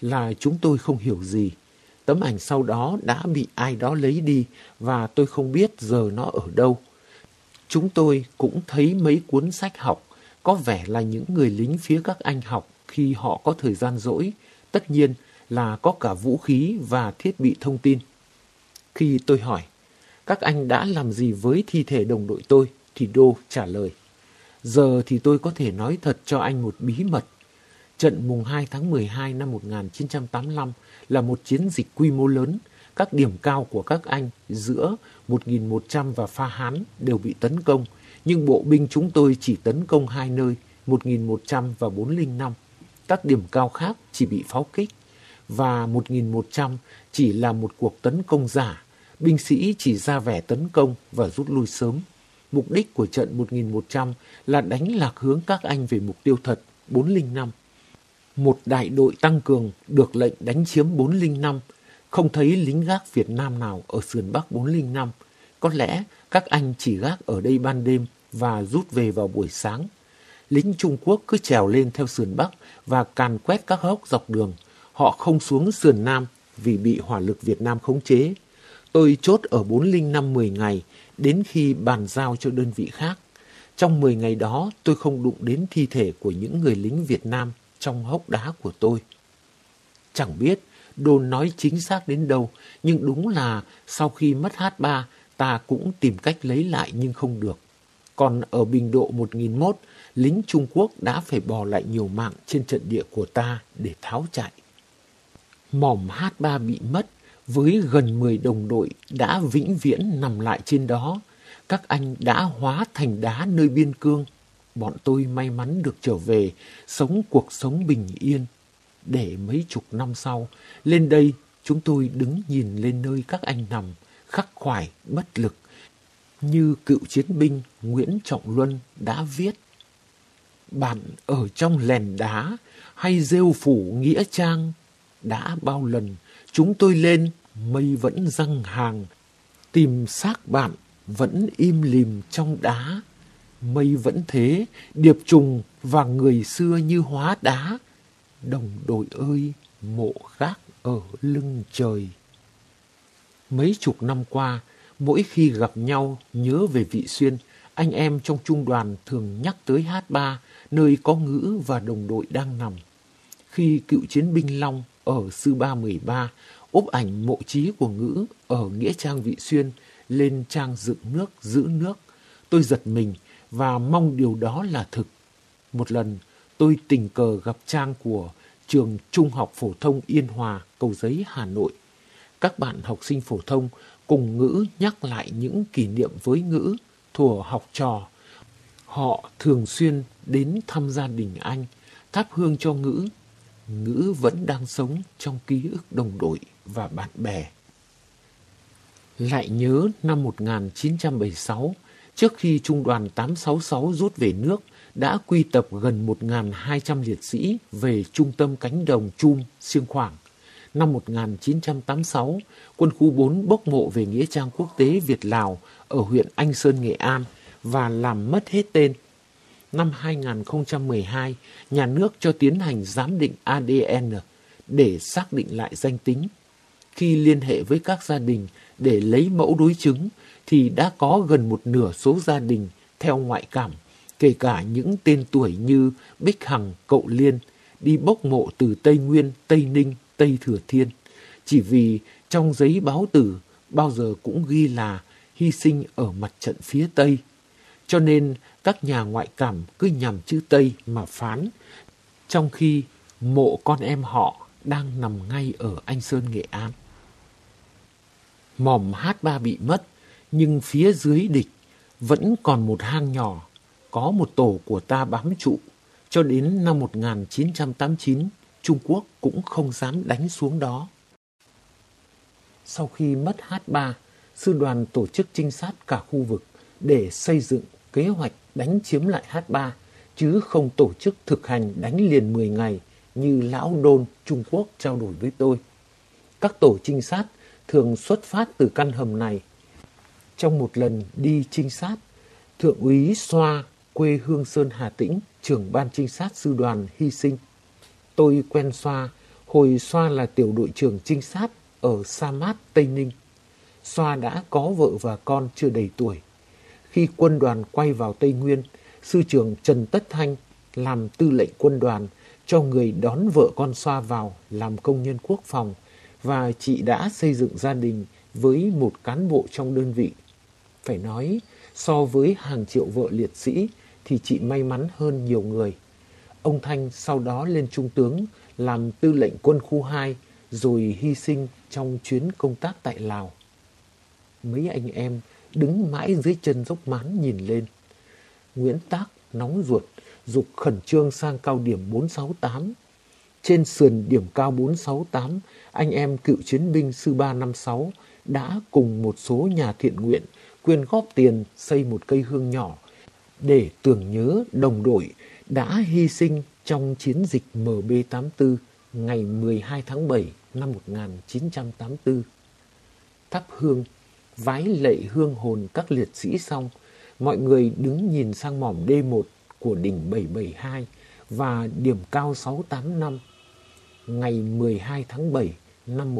là chúng tôi không hiểu gì. Tấm ảnh sau đó đã bị ai đó lấy đi và tôi không biết giờ nó ở đâu. Chúng tôi cũng thấy mấy cuốn sách học, có vẻ là những người lính phía các anh học khi họ có thời gian rỗi, tất nhiên là có cả vũ khí và thiết bị thông tin. Khi tôi hỏi, các anh đã làm gì với thi thể đồng đội tôi, thì Đô trả lời, giờ thì tôi có thể nói thật cho anh một bí mật. Trận mùng 2 tháng 12 năm 1985 là một chiến dịch quy mô lớn. Các điểm cao của các anh giữa 1100 và Pha Hán đều bị tấn công, nhưng bộ binh chúng tôi chỉ tấn công hai nơi, 1100 và 405. Các điểm cao khác chỉ bị pháo kích, và 1100 chỉ là một cuộc tấn công giả. Binh sĩ chỉ ra vẻ tấn công và rút lui sớm. Mục đích của trận 1100 là đánh lạc hướng các anh về mục tiêu thật, 405. Một đại đội tăng cường được lệnh đánh chiếm 405, không thấy lính gác Việt Nam nào ở sườn Bắc 405. Có lẽ các anh chỉ gác ở đây ban đêm và rút về vào buổi sáng. Lính Trung Quốc cứ trèo lên theo sườn Bắc và càn quét các hốc dọc đường. Họ không xuống sườn Nam vì bị hỏa lực Việt Nam khống chế. Tôi chốt ở 405 10 ngày, đến khi bàn giao cho đơn vị khác. Trong 10 ngày đó, tôi không đụng đến thi thể của những người lính Việt Nam trong hốc đá của tôi. Chẳng biết Đôn nói chính xác đến đâu, nhưng đúng là sau khi mất H3, ta cũng tìm cách lấy lại nhưng không được. Còn ở Bình Độ 1001, lính Trung Quốc đã phải bò lại nhiều mạng trên trận địa của ta để tháo chạy. Mỏm H3 bị mất, với gần 10 đồng đội đã vĩnh viễn nằm lại trên đó. Các anh đã hóa thành đá nơi biên cương. Bọn tôi may mắn được trở về, sống cuộc sống bình yên. Để mấy chục năm sau, lên đây chúng tôi đứng nhìn lên nơi các anh nằm, khắc khoải, bất lực, như cựu chiến binh Nguyễn Trọng Luân đã viết. Bạn ở trong lèn đá hay rêu phủ nghĩa trang, đã bao lần chúng tôi lên, mây vẫn giăng hàng, tìm xác bạn vẫn im lìm trong đá. Mây vẫn thế, điệp trùng và người xưa như hóa đá. Đồng đội ơi, mộ gác ở lưng trời. Mấy chục năm qua, mỗi khi gặp nhau nhớ về Vị Xuyên, anh em trong trung đoàn thường nhắc tới H3, nơi có Ngữ và đồng đội đang nằm. Khi cựu chiến binh Long ở Sư Ba 13 úp ảnh mộ chí của Ngữ ở Nghĩa trang Vị Xuyên lên trang dựng nước, giữ nước, tôi giật mình và mong điều đó là thực. Một lần, tôi tình cờ gặp trang của trường Trung học phổ thông Yên Hòa, Cầu Giấy, Hà Nội. Các bạn học sinh phổ thông cùng Ngữ nhắc lại những kỷ niệm với Ngữ thuở học trò. Họ thường xuyên đến thăm gia đình anh, thắp hương cho Ngữ. Ngữ vẫn đang sống trong ký ức đồng đội và bạn bè. Lại nhớ năm 1976, trước khi Trung đoàn 866 rút về nước, đã quy tập gần 1.200 liệt sĩ về trung tâm cánh đồng Chum, Xiêng Khoảng. Năm 1986, quân khu 4 bốc mộ về Nghĩa trang quốc tế Việt-Lào ở huyện Anh Sơn, Nghệ An và làm mất hết tên. Năm 2012, nhà nước cho tiến hành giám định ADN để xác định lại danh tính. Khi liên hệ với các gia đình để lấy mẫu đối chứng, thì đã có gần một nửa số gia đình theo ngoại cảm, kể cả những tên tuổi như Bích Hằng, Cậu Liên, đi bốc mộ từ Tây Nguyên, Tây Ninh, Tây Thừa Thiên, chỉ vì trong giấy báo tử bao giờ cũng ghi là hy sinh ở mặt trận phía Tây. Cho nên các nhà ngoại cảm cứ nhằm chữ Tây mà phán, trong khi mộ con em họ đang nằm ngay ở Anh Sơn, Nghệ An. Mỏm H3 bị mất, nhưng phía dưới địch vẫn còn một hang nhỏ, có một tổ của ta bám trụ. Cho đến năm 1989, Trung Quốc cũng không dám đánh xuống đó. Sau khi mất H3, sư đoàn tổ chức trinh sát cả khu vực để xây dựng kế hoạch đánh chiếm lại H3, chứ không tổ chức thực hành đánh liền 10 ngày như lão Đôn Trung Quốc trao đổi với tôi. Các tổ trinh sát thường xuất phát từ căn hầm này. Trong một lần đi trinh sát, Thượng úy Xoa, quê Hương Sơn, Hà Tĩnh, trưởng ban trinh sát sư đoàn hy sinh. Tôi quen Xoa Hồi Xoa là tiểu đội trưởng trinh sát ở Sa Mát, Tây Ninh. Xoa đã có vợ và con chưa đầy tuổi. Khi quân đoàn quay vào Tây Nguyên, sư trưởng Trần Tất Thanh làm tư lệnh quân đoàn cho người đón vợ con Xoa vào làm công nhân quốc phòng, và chị đã xây dựng gia đình với một cán bộ trong đơn vị. Phải nói, so với hàng triệu vợ liệt sĩ thì chị may mắn hơn nhiều người. Ông Thanh sau đó lên trung tướng, làm tư lệnh quân khu 2, rồi hy sinh trong chuyến công tác tại Lào. Mấy anh em đứng mãi dưới chân dốc Mán nhìn lên. Nguyễn Tác nóng ruột, giục khẩn trương sang cao điểm 468. Trên sườn điểm cao 468, anh em cựu chiến binh sư 356 đã cùng một số nhà thiện nguyện quyên góp tiền xây một cây hương nhỏ để tưởng nhớ đồng đội đã hy sinh trong chiến dịch MB84 ngày 12 tháng 7 năm 1984. Thắp hương, vái lạy hương hồn các liệt sĩ xong, mọi người đứng nhìn sang mỏm D1 của đỉnh 772 và điểm cao 685. Ngày 12 tháng 7 năm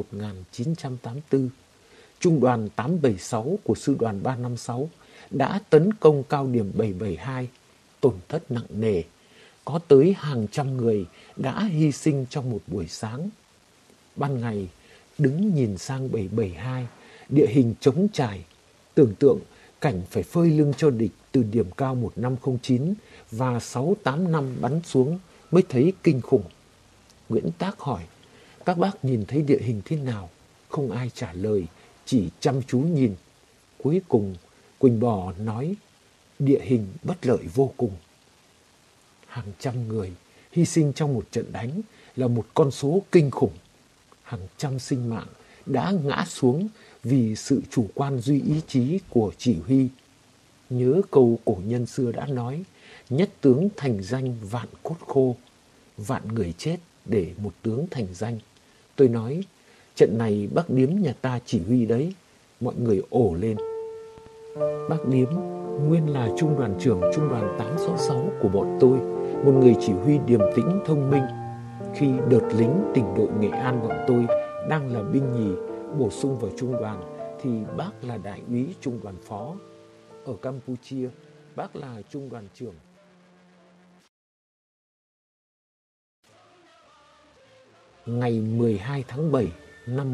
1984, Trung đoàn 876 của Sư đoàn 356 đã tấn công cao điểm 772, tổn thất nặng nề. Có tới hàng trăm người đã hy sinh trong một buổi sáng. Ban ngày, đứng nhìn sang 772, địa hình trống trải, tưởng tượng cảnh phải phơi lưng cho địch từ điểm cao 1509 và 685 bắn xuống mới thấy kinh khủng. Nguyễn Tác hỏi, các bác nhìn thấy địa hình thế nào? Không ai trả lời, chỉ chăm chú nhìn. Cuối cùng, Quỳnh Bò nói, địa hình bất lợi vô cùng. Hàng trăm người hy sinh trong một trận đánh là một con số kinh khủng. Hàng trăm sinh mạng đã ngã xuống vì sự chủ quan duy ý chí của chỉ huy. Nhớ câu cổ nhân xưa đã nói, nhất tướng thành danh vạn cốt khô, vạn người chết để một tướng thành danh. Tôi nói, trận này bác Điếm nhà ta chỉ huy đấy. Mọi người ồ lên. Bác Điếm nguyên là trung đoàn trưởng trung đoàn 866 của bọn tôi, một người chỉ huy điềm tĩnh thông minh. Khi đợt lính tỉnh đội Nghệ An bọn tôi đang là binh nhì bổ sung vào trung đoàn thì bác là đại úy trung đoàn phó. Ở Campuchia, bác là trung đoàn trưởng. Ngày 12 tháng 7 năm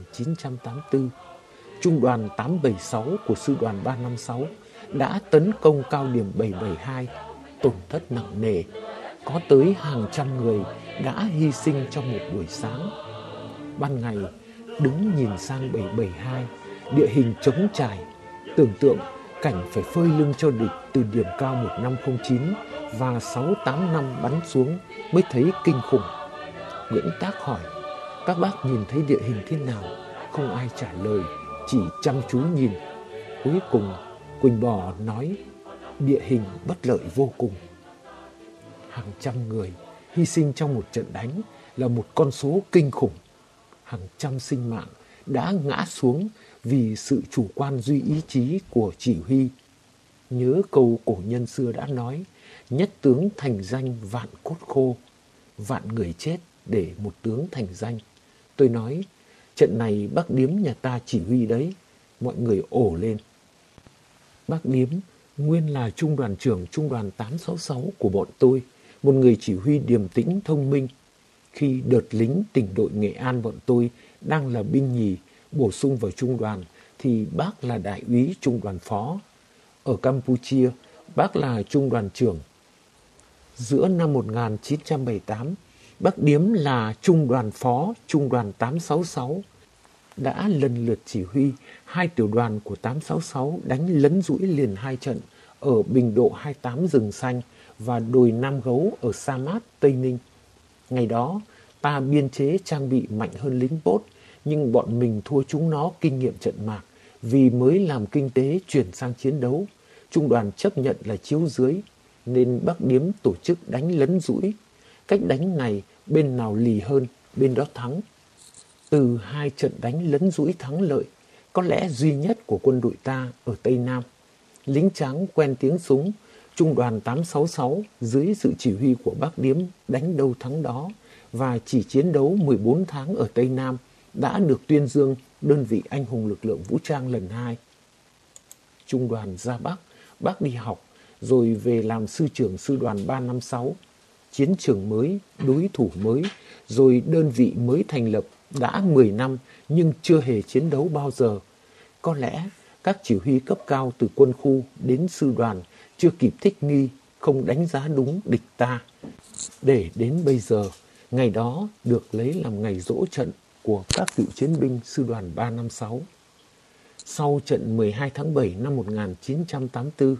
1984, Trung đoàn 876 của Sư đoàn 356 đã tấn công cao điểm 772, tổn thất nặng nề. Có tới hàng trăm người đã hy sinh trong một buổi sáng. Ban ngày, đứng nhìn sang 772, địa hình trống trải, tưởng tượng cảnh phải phơi lưng cho địch từ điểm cao 1509 và 685 bắn xuống mới thấy kinh khủng. Nguyễn Tác hỏi, các bác nhìn thấy địa hình thế nào? Không ai trả lời, chỉ chăm chú nhìn. Cuối cùng, Quỳnh Bò nói, địa hình bất lợi vô cùng. Hàng trăm người hy sinh trong một trận đánh là một con số kinh khủng. Hàng trăm sinh mạng đã ngã xuống vì sự chủ quan duy ý chí của chỉ huy. Nhớ câu cổ nhân xưa đã nói, nhất tướng thành danh vạn cốt khô, vạn người chết để một tướng thành danh. Tôi nói, trận này bác Điếm nhà ta chỉ huy đấy. Mọi người ồ lên. Bác Điếm nguyên là trung đoàn trưởng trung đoàn 866 của bọn tôi, một người chỉ huy điềm tĩnh thông minh. Khi đợt lính tỉnh đội Nghệ An bọn tôi đang là binh nhì bổ sung vào trung đoàn thì bác là đại úy trung đoàn phó. Ở Campuchia, bác là trung đoàn trưởng. Giữa năm 1978, bác Điếm là trung đoàn phó trung đoàn 866, đã lần lượt chỉ huy hai tiểu đoàn của 866 đánh lấn dũi liền hai trận ở Bình Độ 28 Rừng Xanh và đồi Nam Gấu ở Sa Mát, Tây Ninh. Ngày đó, ta biên chế trang bị mạnh hơn lính Pốt, nhưng bọn mình thua chúng nó kinh nghiệm trận mạc. Vì mới làm kinh tế chuyển sang chiến đấu, trung đoàn chấp nhận là chiếu dưới, nên Bác Điếm tổ chức đánh lấn dũi. Cách đánh này, bên nào lì hơn, bên đó thắng. Từ hai trận đánh lấn dũi thắng lợi, có lẽ duy nhất của quân đội ta ở Tây Nam, lính Tráng quen tiếng súng, trung đoàn 866 dưới sự chỉ huy của Bác Điếm đánh đâu thắng đó và chỉ chiến đấu 14 tháng ở Tây Nam đã được tuyên dương đơn vị anh hùng lực lượng vũ trang lần 2. Trung đoàn ra Bắc, bác đi học, rồi về làm sư trưởng sư đoàn 356. Chiến trường mới, đối thủ mới, rồi đơn vị mới thành lập đã 10 năm nhưng chưa hề chiến đấu bao giờ. Có lẽ các chỉ huy cấp cao từ quân khu đến sư đoàn chưa kịp thích nghi, không đánh giá đúng địch ta. Để đến bây giờ, ngày đó được lấy làm ngày giỗ trận của các cựu chiến binh sư đoàn 356. Sau trận 12 tháng 7 năm 1984,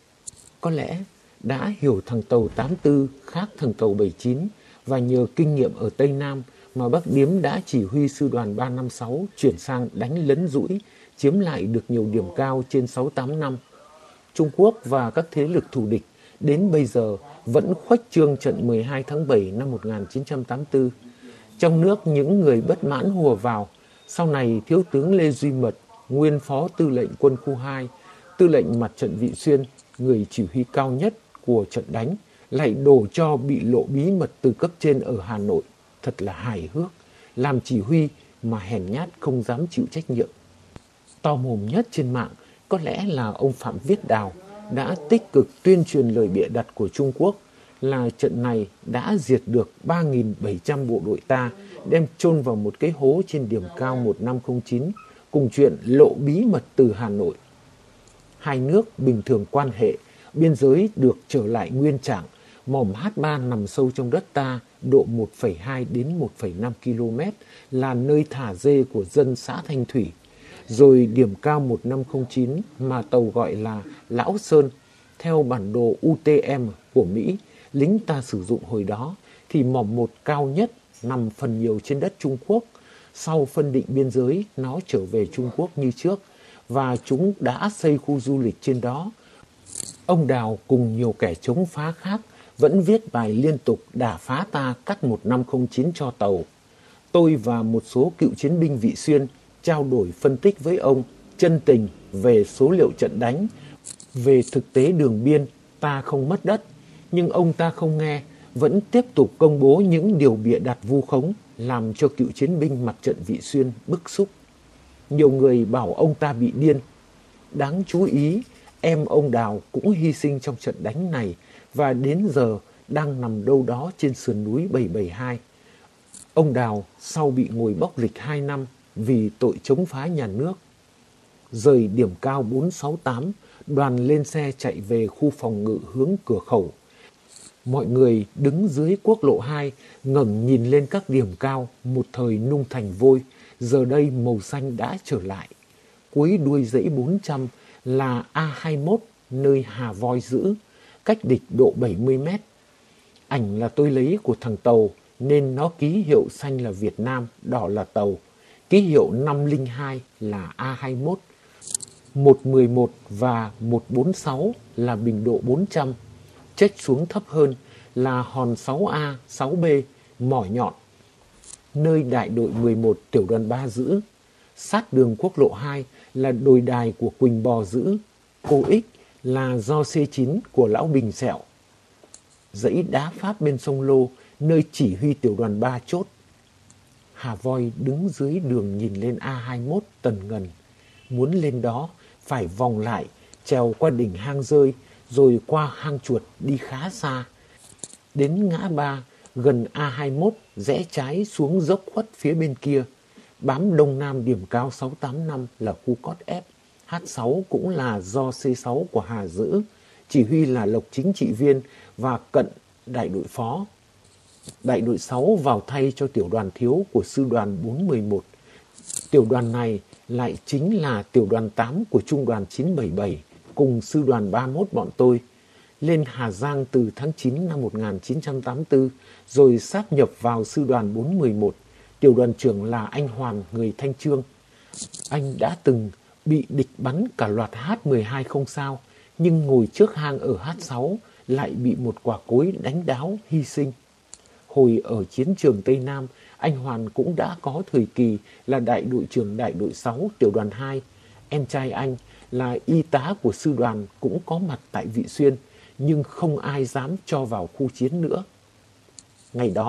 có lẽ đã hiểu thằng tàu 84 khác thằng tàu 79 và nhờ kinh nghiệm ở Tây Nam mà bác Điếm đã chỉ huy sư đoàn 356 chuyển sang đánh lấn dũi, chiếm lại được nhiều điểm cao trên 6-8 năm. Trung Quốc và các thế lực thù địch đến bây giờ vẫn khuếch trương trận 12 tháng 7 năm 1984. Trong nước những người bất mãn hùa vào, sau này Thiếu tướng Lê Duy Mật, nguyên Phó Tư lệnh Quân khu 2, Tư lệnh Mặt trận Vị Xuyên, người chỉ huy cao nhất của trận đánh, lại đổ cho bị lộ bí mật từ cấp trên ở Hà Nội. Thật là hài hước, làm chỉ huy mà hèn nhát không dám chịu trách nhiệm. To mồm nhất trên mạng có lẽ là ông Phạm Viết Đào đã tích cực tuyên truyền lời bịa đặt của Trung Quốc là trận này đã diệt được 3.700 bộ đội ta, đem chôn vào một cái hố trên điểm cao 1509, cùng chuyện lộ bí mật từ Hà Nội. Hai nước bình thường quan hệ, biên giới được trở lại nguyên trạng, mỏm H3 nằm sâu trong đất ta, độ 1,2 đến 1,5 km, là nơi thả dê của dân xã Thanh Thủy. Rồi điểm cao 1509 mà tàu gọi là Lão Sơn, theo bản đồ UTM của Mỹ, lính ta sử dụng hồi đó, thì mỏm 1 cao nhất nằm phần nhiều trên đất Trung Quốc. Sau phân định biên giới, nó trở về Trung Quốc như trước, và chúng đã xây khu du lịch trên đó. Ông Đào cùng nhiều kẻ chống phá khác vẫn viết bài liên tục đả phá ta cắt 1509 cho tàu. Tôi và một số cựu chiến binh Vị Xuyên trao đổi phân tích với ông chân tình về số liệu trận đánh, về thực tế đường biên ta không mất đất, nhưng ông ta không nghe, vẫn tiếp tục công bố những điều bịa đặt vu khống, làm cho cựu chiến binh mặt trận Vị Xuyên bức xúc. Nhiều người bảo ông ta bị điên. Đáng chú ý, em ông Đào cũng hy sinh trong trận đánh này và đến giờ đang nằm đâu đó trên sườn núi 772. Ông Đào sau bị ngồi bóc lịch 2 năm vì tội chống phá nhà nước. Rời điểm cao 468, đoàn lên xe chạy về khu phòng ngự hướng cửa khẩu. Mọi người đứng dưới quốc lộ 2 ngẩng nhìn lên các điểm cao một thời nung thành vôi, giờ đây màu xanh đã trở lại. Cuối đuôi dãy 400 là A21 nơi Hà Voi giữ, cách địch độ 70 mét. Ảnh là tôi lấy của thằng tàu nên nó ký hiệu xanh là Việt Nam, đỏ là tàu. Ký hiệu 502 là A21, 111 và 146 là bình độ 400. Chếch xuống thấp hơn là hòn 6A, 6B, mỏ nhọn, nơi đại đội 11 tiểu đoàn 3 giữ. Sát đường quốc lộ 2 là đồi đài của Quỳnh Bò giữ. Cô X là do C9 của Lão Bình Sẹo. Dãy đá Pháp bên sông Lô, nơi chỉ huy tiểu đoàn 3 chốt. Hà Voi đứng dưới đường nhìn lên A21 tần ngần. Muốn lên đó phải vòng lại, trèo qua đỉnh hang rơi, rồi qua hang chuột đi khá xa. Đến ngã ba gần A21 rẽ trái xuống dốc khuất phía bên kia. Bám đông nam điểm cao 685 là khu cót ép. H6 cũng là do C6 của Hà giữ. Chỉ huy là Lộc chính trị viên và Cận đại đội phó. Đại đội 6 vào thay cho tiểu đoàn thiếu của sư đoàn 411. Tiểu đoàn này lại chính là tiểu đoàn 8 của trung đoàn 977 cùng sư đoàn 31 bọn tôi. Lên Hà Giang từ tháng 9 năm 1984 rồi sáp nhập vào sư đoàn 411. Tiểu đoàn trưởng là anh Hoàn, người Thanh Chương. Anh đã từng bị địch bắn cả loạt H12 không sao, nhưng ngồi trước hang ở H6 lại bị một quả cối đánh đáo hy sinh. Hồi ở chiến trường Tây Nam, anh Hoàn cũng đã có thời kỳ là đại đội trưởng đại đội 6 tiểu đoàn 2. Em trai anh là y tá của sư đoàn cũng có mặt tại Vị Xuyên, nhưng không ai dám cho vào khu chiến nữa. Ngày đó,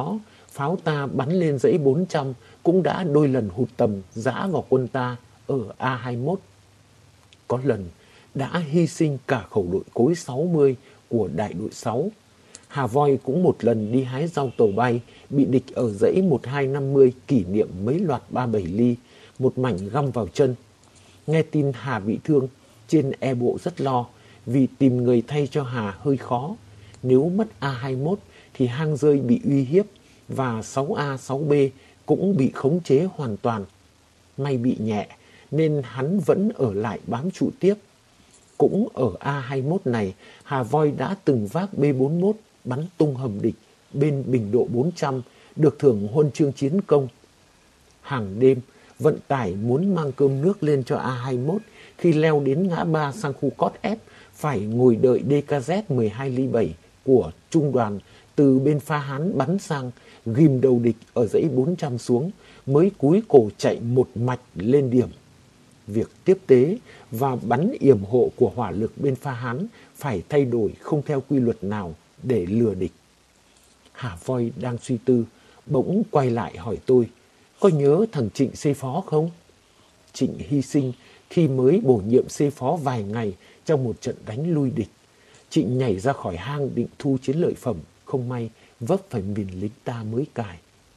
Pháo ta bắn lên dãy 400 cũng đã đôi lần hụt tầm giã vào quân ta ở A21. Có lần đã hy sinh cả khẩu đội cối 60 của đại đội 6. Hà Voi cũng một lần đi hái rau tàu bay, bị địch ở dãy 1250 kỷ niệm mấy loạt 37 ly, một mảnh găm vào chân. Nghe tin Hà bị thương, trên e bộ rất lo, vì tìm người thay cho Hà hơi khó. Nếu mất A21 thì hang rơi bị uy hiếp và 6A, 6B cũng bị khống chế hoàn toàn. May bị nhẹ nên hắn vẫn ở lại bám trụ tiếp. Cũng ở A21 này, Hà Voi đã từng vác B41 bắn tung hầm địch bên bình độ 400, được thưởng huân chương chiến công. Hàng đêm, vận tải muốn mang cơm nước lên cho A21, khi leo đến ngã ba sang khu Cót Ép, phải ngồi đợi DKZ 12 ly 7 của trung đoàn từ bên pha Hán bắn sang, ghim đầu địch ở dãy 400 xuống, mới cúi cổ chạy một mạch lên điểm. Việc tiếp tế và bắn yểm hộ của hỏa lực bên pha Hán phải thay đổi không theo quy luật nào để lừa địch. Hà Voi đang suy tư, bỗng quay lại hỏi tôi, có nhớ thằng Trịnh xây phó không? Trịnh hy sinh khi mới bổ nhiệm xây phó vài ngày trong một trận đánh lui địch. Trịnh nhảy ra khỏi hang định thu chiến lợi phẩm, không may vấp phải mìn lính ta mới cài.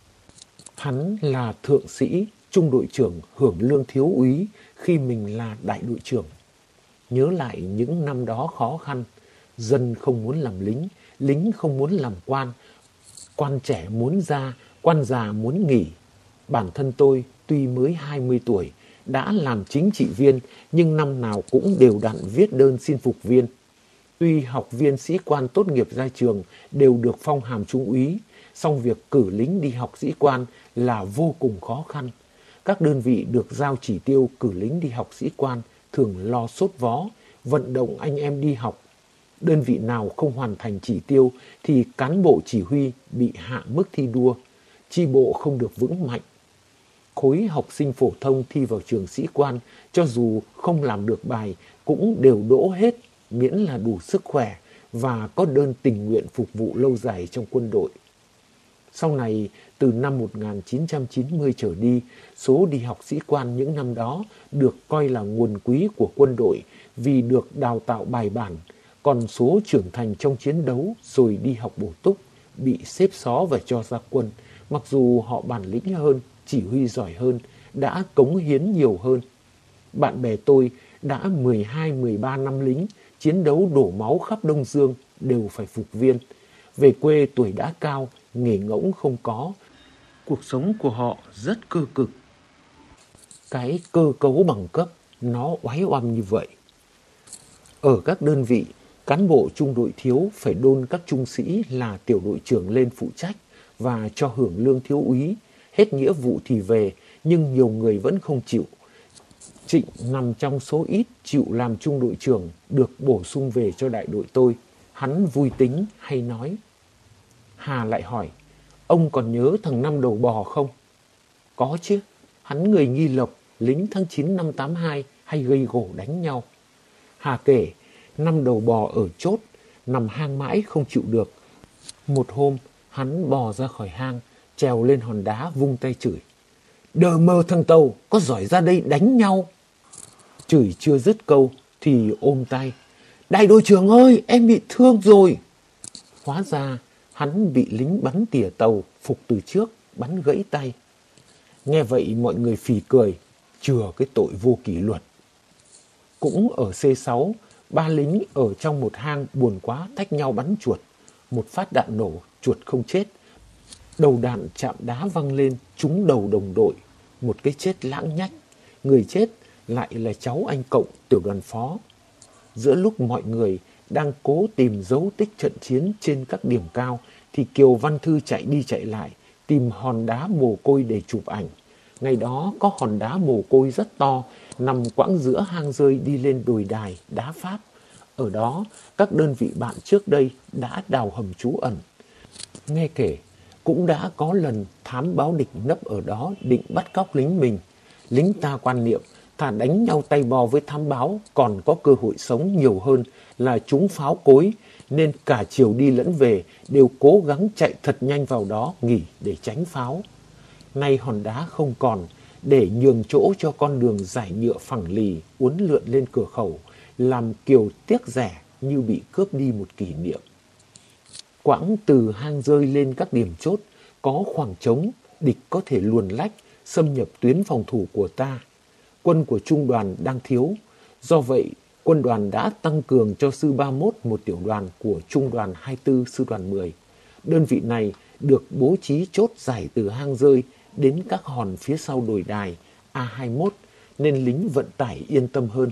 Hắn là thượng sĩ, trung đội trưởng hưởng lương thiếu úy khi mình là đại đội trưởng. Nhớ lại những năm đó khó khăn, dân không muốn làm lính, lính không muốn làm quan trẻ muốn ra, quan già muốn nghỉ. Bản thân tôi tuy mới 20 tuổi, đã làm chính trị viên, nhưng năm nào cũng đều đặn viết đơn xin phục viên. Tuy học viên sĩ quan tốt nghiệp ra trường đều được phong hàm trung úy, song việc cử lính đi học sĩ quan là vô cùng khó khăn. Các đơn vị được giao chỉ tiêu cử lính đi học sĩ quan thường lo sốt vó, vận động anh em đi học. Đơn vị nào không hoàn thành chỉ tiêu thì cán bộ chỉ huy bị hạ mức thi đua, chi bộ không được vững mạnh. Khối học sinh phổ thông thi vào trường sĩ quan, cho dù không làm được bài cũng đều đỗ hết, miễn là đủ sức khỏe và có đơn tình nguyện phục vụ lâu dài trong quân đội. Sau này, từ năm 1990 trở đi, số đi học sĩ quan những năm đó được coi là nguồn quý của quân đội vì được đào tạo bài bản, còn số trưởng thành trong chiến đấu rồi đi học bổ túc, bị xếp xó và cho ra quân, mặc dù họ bản lĩnh hơn, chỉ huy giỏi hơn, đã cống hiến nhiều hơn. Bạn bè tôi đã 12-13 năm lính, chiến đấu đổ máu khắp Đông Dương, đều phải phục viên. Về quê tuổi đã cao, nghề ngỗng không có. Cuộc sống của họ rất cơ cực. Cái cơ cấu bằng cấp nó oái oăm như vậy. Ở các đơn vị, cán bộ trung đội thiếu phải đôn các trung sĩ là tiểu đội trưởng lên phụ trách và cho hưởng lương thiếu úy. Hết nghĩa vụ thì về, nhưng nhiều người vẫn không chịu. Trịnh nằm trong số ít chịu làm trung đội trưởng, được bổ sung về cho đại đội tôi. Hắn vui tính hay nói. Hà lại hỏi, ông còn nhớ thằng Năm Đầu Bò không? Có chứ, hắn người Nghi Lộc, lính tháng 9 năm 82, hay gây gổ đánh nhau. Hà kể, Năm Đầu Bò ở chốt, nằm hang mãi không chịu được. Một hôm, hắn bò ra khỏi hang, trèo lên hòn đá vung tay chửi. Đờ mơ thằng Tàu, có giỏi ra đây đánh nhau. Chửi chưa dứt câu thì ôm tay. Đại đội trưởng ơi, em bị thương rồi. Hóa ra hắn bị lính bắn tỉa tàu phục từ trước, bắn gãy tay. Nghe vậy mọi người phì cười, chừa cái tội vô kỷ luật. Cũng ở C6, ba lính ở trong một hang buồn quá thách nhau bắn chuột. Một phát đạn nổ, chuột không chết. Đầu đạn chạm đá văng lên, trúng đầu đồng đội. Một cái chết lãng nhách. Người chết lại là cháu anh Cộng, tiểu đoàn phó. Giữa lúc mọi người đang cố tìm dấu tích trận chiến trên các điểm cao, thì Kiều Văn Thư chạy đi chạy lại, tìm hòn đá mồ côi để chụp ảnh. Ngày đó có hòn đá mồ côi rất to, nằm quãng giữa hang rơi đi lên đồi đài, đá Pháp. Ở đó, các đơn vị bạn trước đây đã đào hầm trú ẩn. Nghe kể, cũng đã có lần thám báo địch nấp ở đó định bắt cóc lính mình. Lính ta quan niệm Thà đánh nhau tay bò với thám báo còn có cơ hội sống nhiều hơn là trúng pháo cối, nên cả chiều đi lẫn về đều cố gắng chạy thật nhanh vào đó nghỉ để tránh pháo. Nay hòn đá không còn, để nhường chỗ cho con đường dải nhựa phẳng lì uốn lượn lên cửa khẩu, làm Kiều tiếc rẻ như bị cướp đi một kỷ niệm. Quãng từ hang rơi lên các điểm chốt có khoảng trống, địch có thể luồn lách xâm nhập tuyến phòng thủ của ta. Quân của trung đoàn đang thiếu, do vậy quân đoàn đã tăng cường cho sư 31 một tiểu đoàn của trung đoàn 24 sư đoàn 10. Đơn vị này được bố trí chốt dài từ hang rơi đến các hòn phía sau đồi đài A21, nên lính vận tải yên tâm hơn.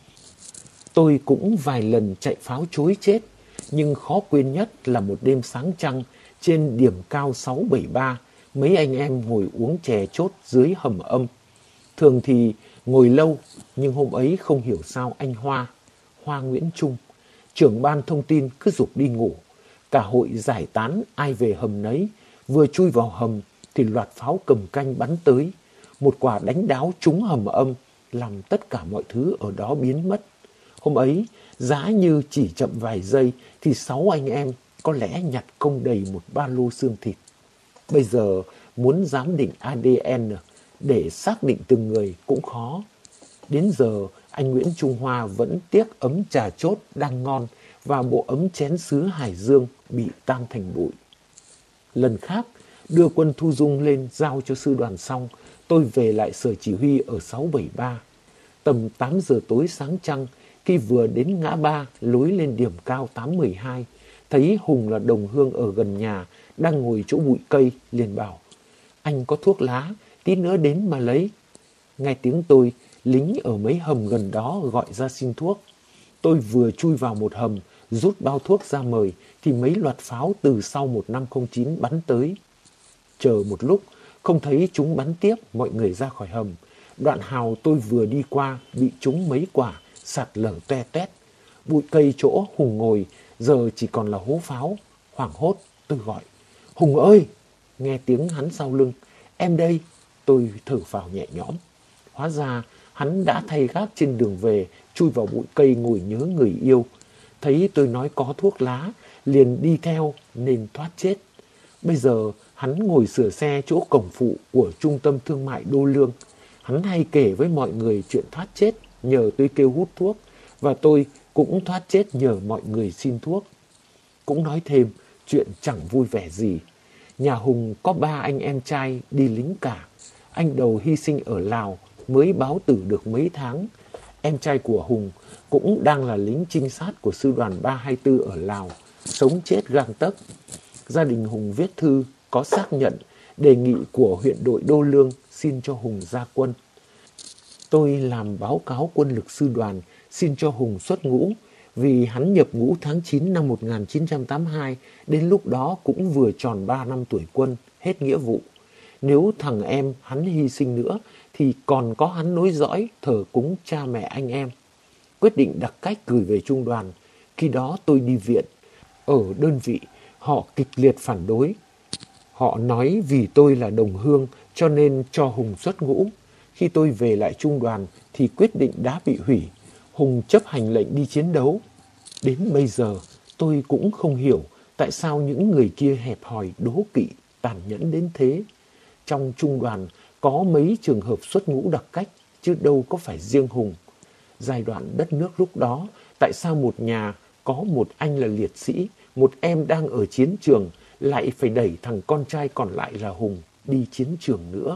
Tôi cũng vài lần chạy pháo chối chết, nhưng khó quên nhất là một đêm sáng trăng trên điểm cao 673, mấy anh em ngồi uống chè chốt dưới hầm âm. Thường thì ngồi lâu, nhưng hôm ấy không hiểu sao anh Hoa Nguyễn Trung, trưởng ban thông tin cứ giục đi ngủ. Cả hội giải tán ai về hầm nấy, vừa chui vào hầm thì loạt pháo cầm canh bắn tới. Một quả đánh đáo trúng hầm âm, làm tất cả mọi thứ ở đó biến mất. Hôm ấy, giá như chỉ chậm vài giây thì 6 anh em có lẽ nhặt không đầy một ba lô xương thịt. Bây giờ muốn giám định ADN để xác định từng người cũng khó. Đến giờ anh Nguyễn Trung Hoa vẫn tiếc ấm trà chốt đang ngon và bộ ấm chén sứ Hải Dương bị tan thành bụi. Lần khác đưa quân thu dung lên giao cho sư đoàn xong, tôi về lại sở chỉ huy ở 673. Tầm 8 giờ tối sáng trăng, khi vừa đến ngã ba lối lên điểm cao 812, thấy Hùng là đồng hương ở gần nhà đang ngồi chỗ bụi cây, liền bảo: "Anh có thuốc lá, tí nữa đến mà lấy." Nghe tiếng tôi, lính ở mấy hầm gần đó gọi ra xin thuốc. Tôi vừa chui vào một hầm, rút bao thuốc ra mời, thì mấy loạt pháo từ sau 1509 bắn tới. Chờ một lúc, không thấy chúng bắn tiếp, mọi người ra khỏi hầm. Đoạn hào tôi vừa đi qua, bị trúng mấy quả, sạt lở toe toét. Bụi cây chỗ Hùng ngồi, giờ chỉ còn là hố pháo. Hoảng hốt, tôi gọi: "Hùng ơi!" Nghe tiếng hắn sau lưng: "Em đây." Tôi thở phào nhẹ nhõm. Hóa ra hắn đã thay gác trên đường về, chui vào bụi cây ngồi nhớ người yêu. Thấy tôi nói có thuốc lá, liền đi theo nên thoát chết. Bây giờ hắn ngồi sửa xe chỗ cổng phụ của trung tâm thương mại Đô Lương. Hắn hay kể với mọi người chuyện thoát chết nhờ tôi kêu hút thuốc, và tôi cũng thoát chết nhờ mọi người xin thuốc. Cũng nói thêm chuyện chẳng vui vẻ gì. Nhà Hùng có 3 anh em trai đi lính cả. Anh đầu hy sinh ở Lào, mới báo tử được mấy tháng. Em trai của Hùng cũng đang là lính trinh sát của sư đoàn 324 ở Lào, sống chết gang tấc. Gia đình Hùng viết thư có xác nhận đề nghị của huyện đội Đô Lương xin cho Hùng ra quân. Tôi làm báo cáo quân lực sư đoàn xin cho Hùng xuất ngũ, vì hắn nhập ngũ tháng 9 năm 1982, đến lúc đó cũng vừa tròn 3 năm tuổi quân, hết nghĩa vụ. Nếu thằng em hắn hy sinh nữa thì còn có hắn nối dõi thờ cúng cha mẹ anh em. Quyết định đặt cách gửi về trung đoàn. Khi đó tôi đi viện. Ở đơn vị, họ kịch liệt phản đối. Họ nói vì tôi là đồng hương cho nên cho Hùng xuất ngũ. Khi tôi về lại trung đoàn thì quyết định đã bị hủy. Hùng chấp hành lệnh đi chiến đấu. Đến bây giờ tôi cũng không hiểu tại sao những người kia hẹp hòi, đố kỵ, tàn nhẫn đến thế. Trong trung đoàn có mấy trường hợp xuất ngũ đặc cách, chứ đâu có phải riêng Hùng. Giai đoạn đất nước lúc đó, tại sao một nhà có một anh là liệt sĩ, một em đang ở chiến trường, lại phải đẩy thằng con trai còn lại là Hùng đi chiến trường nữa?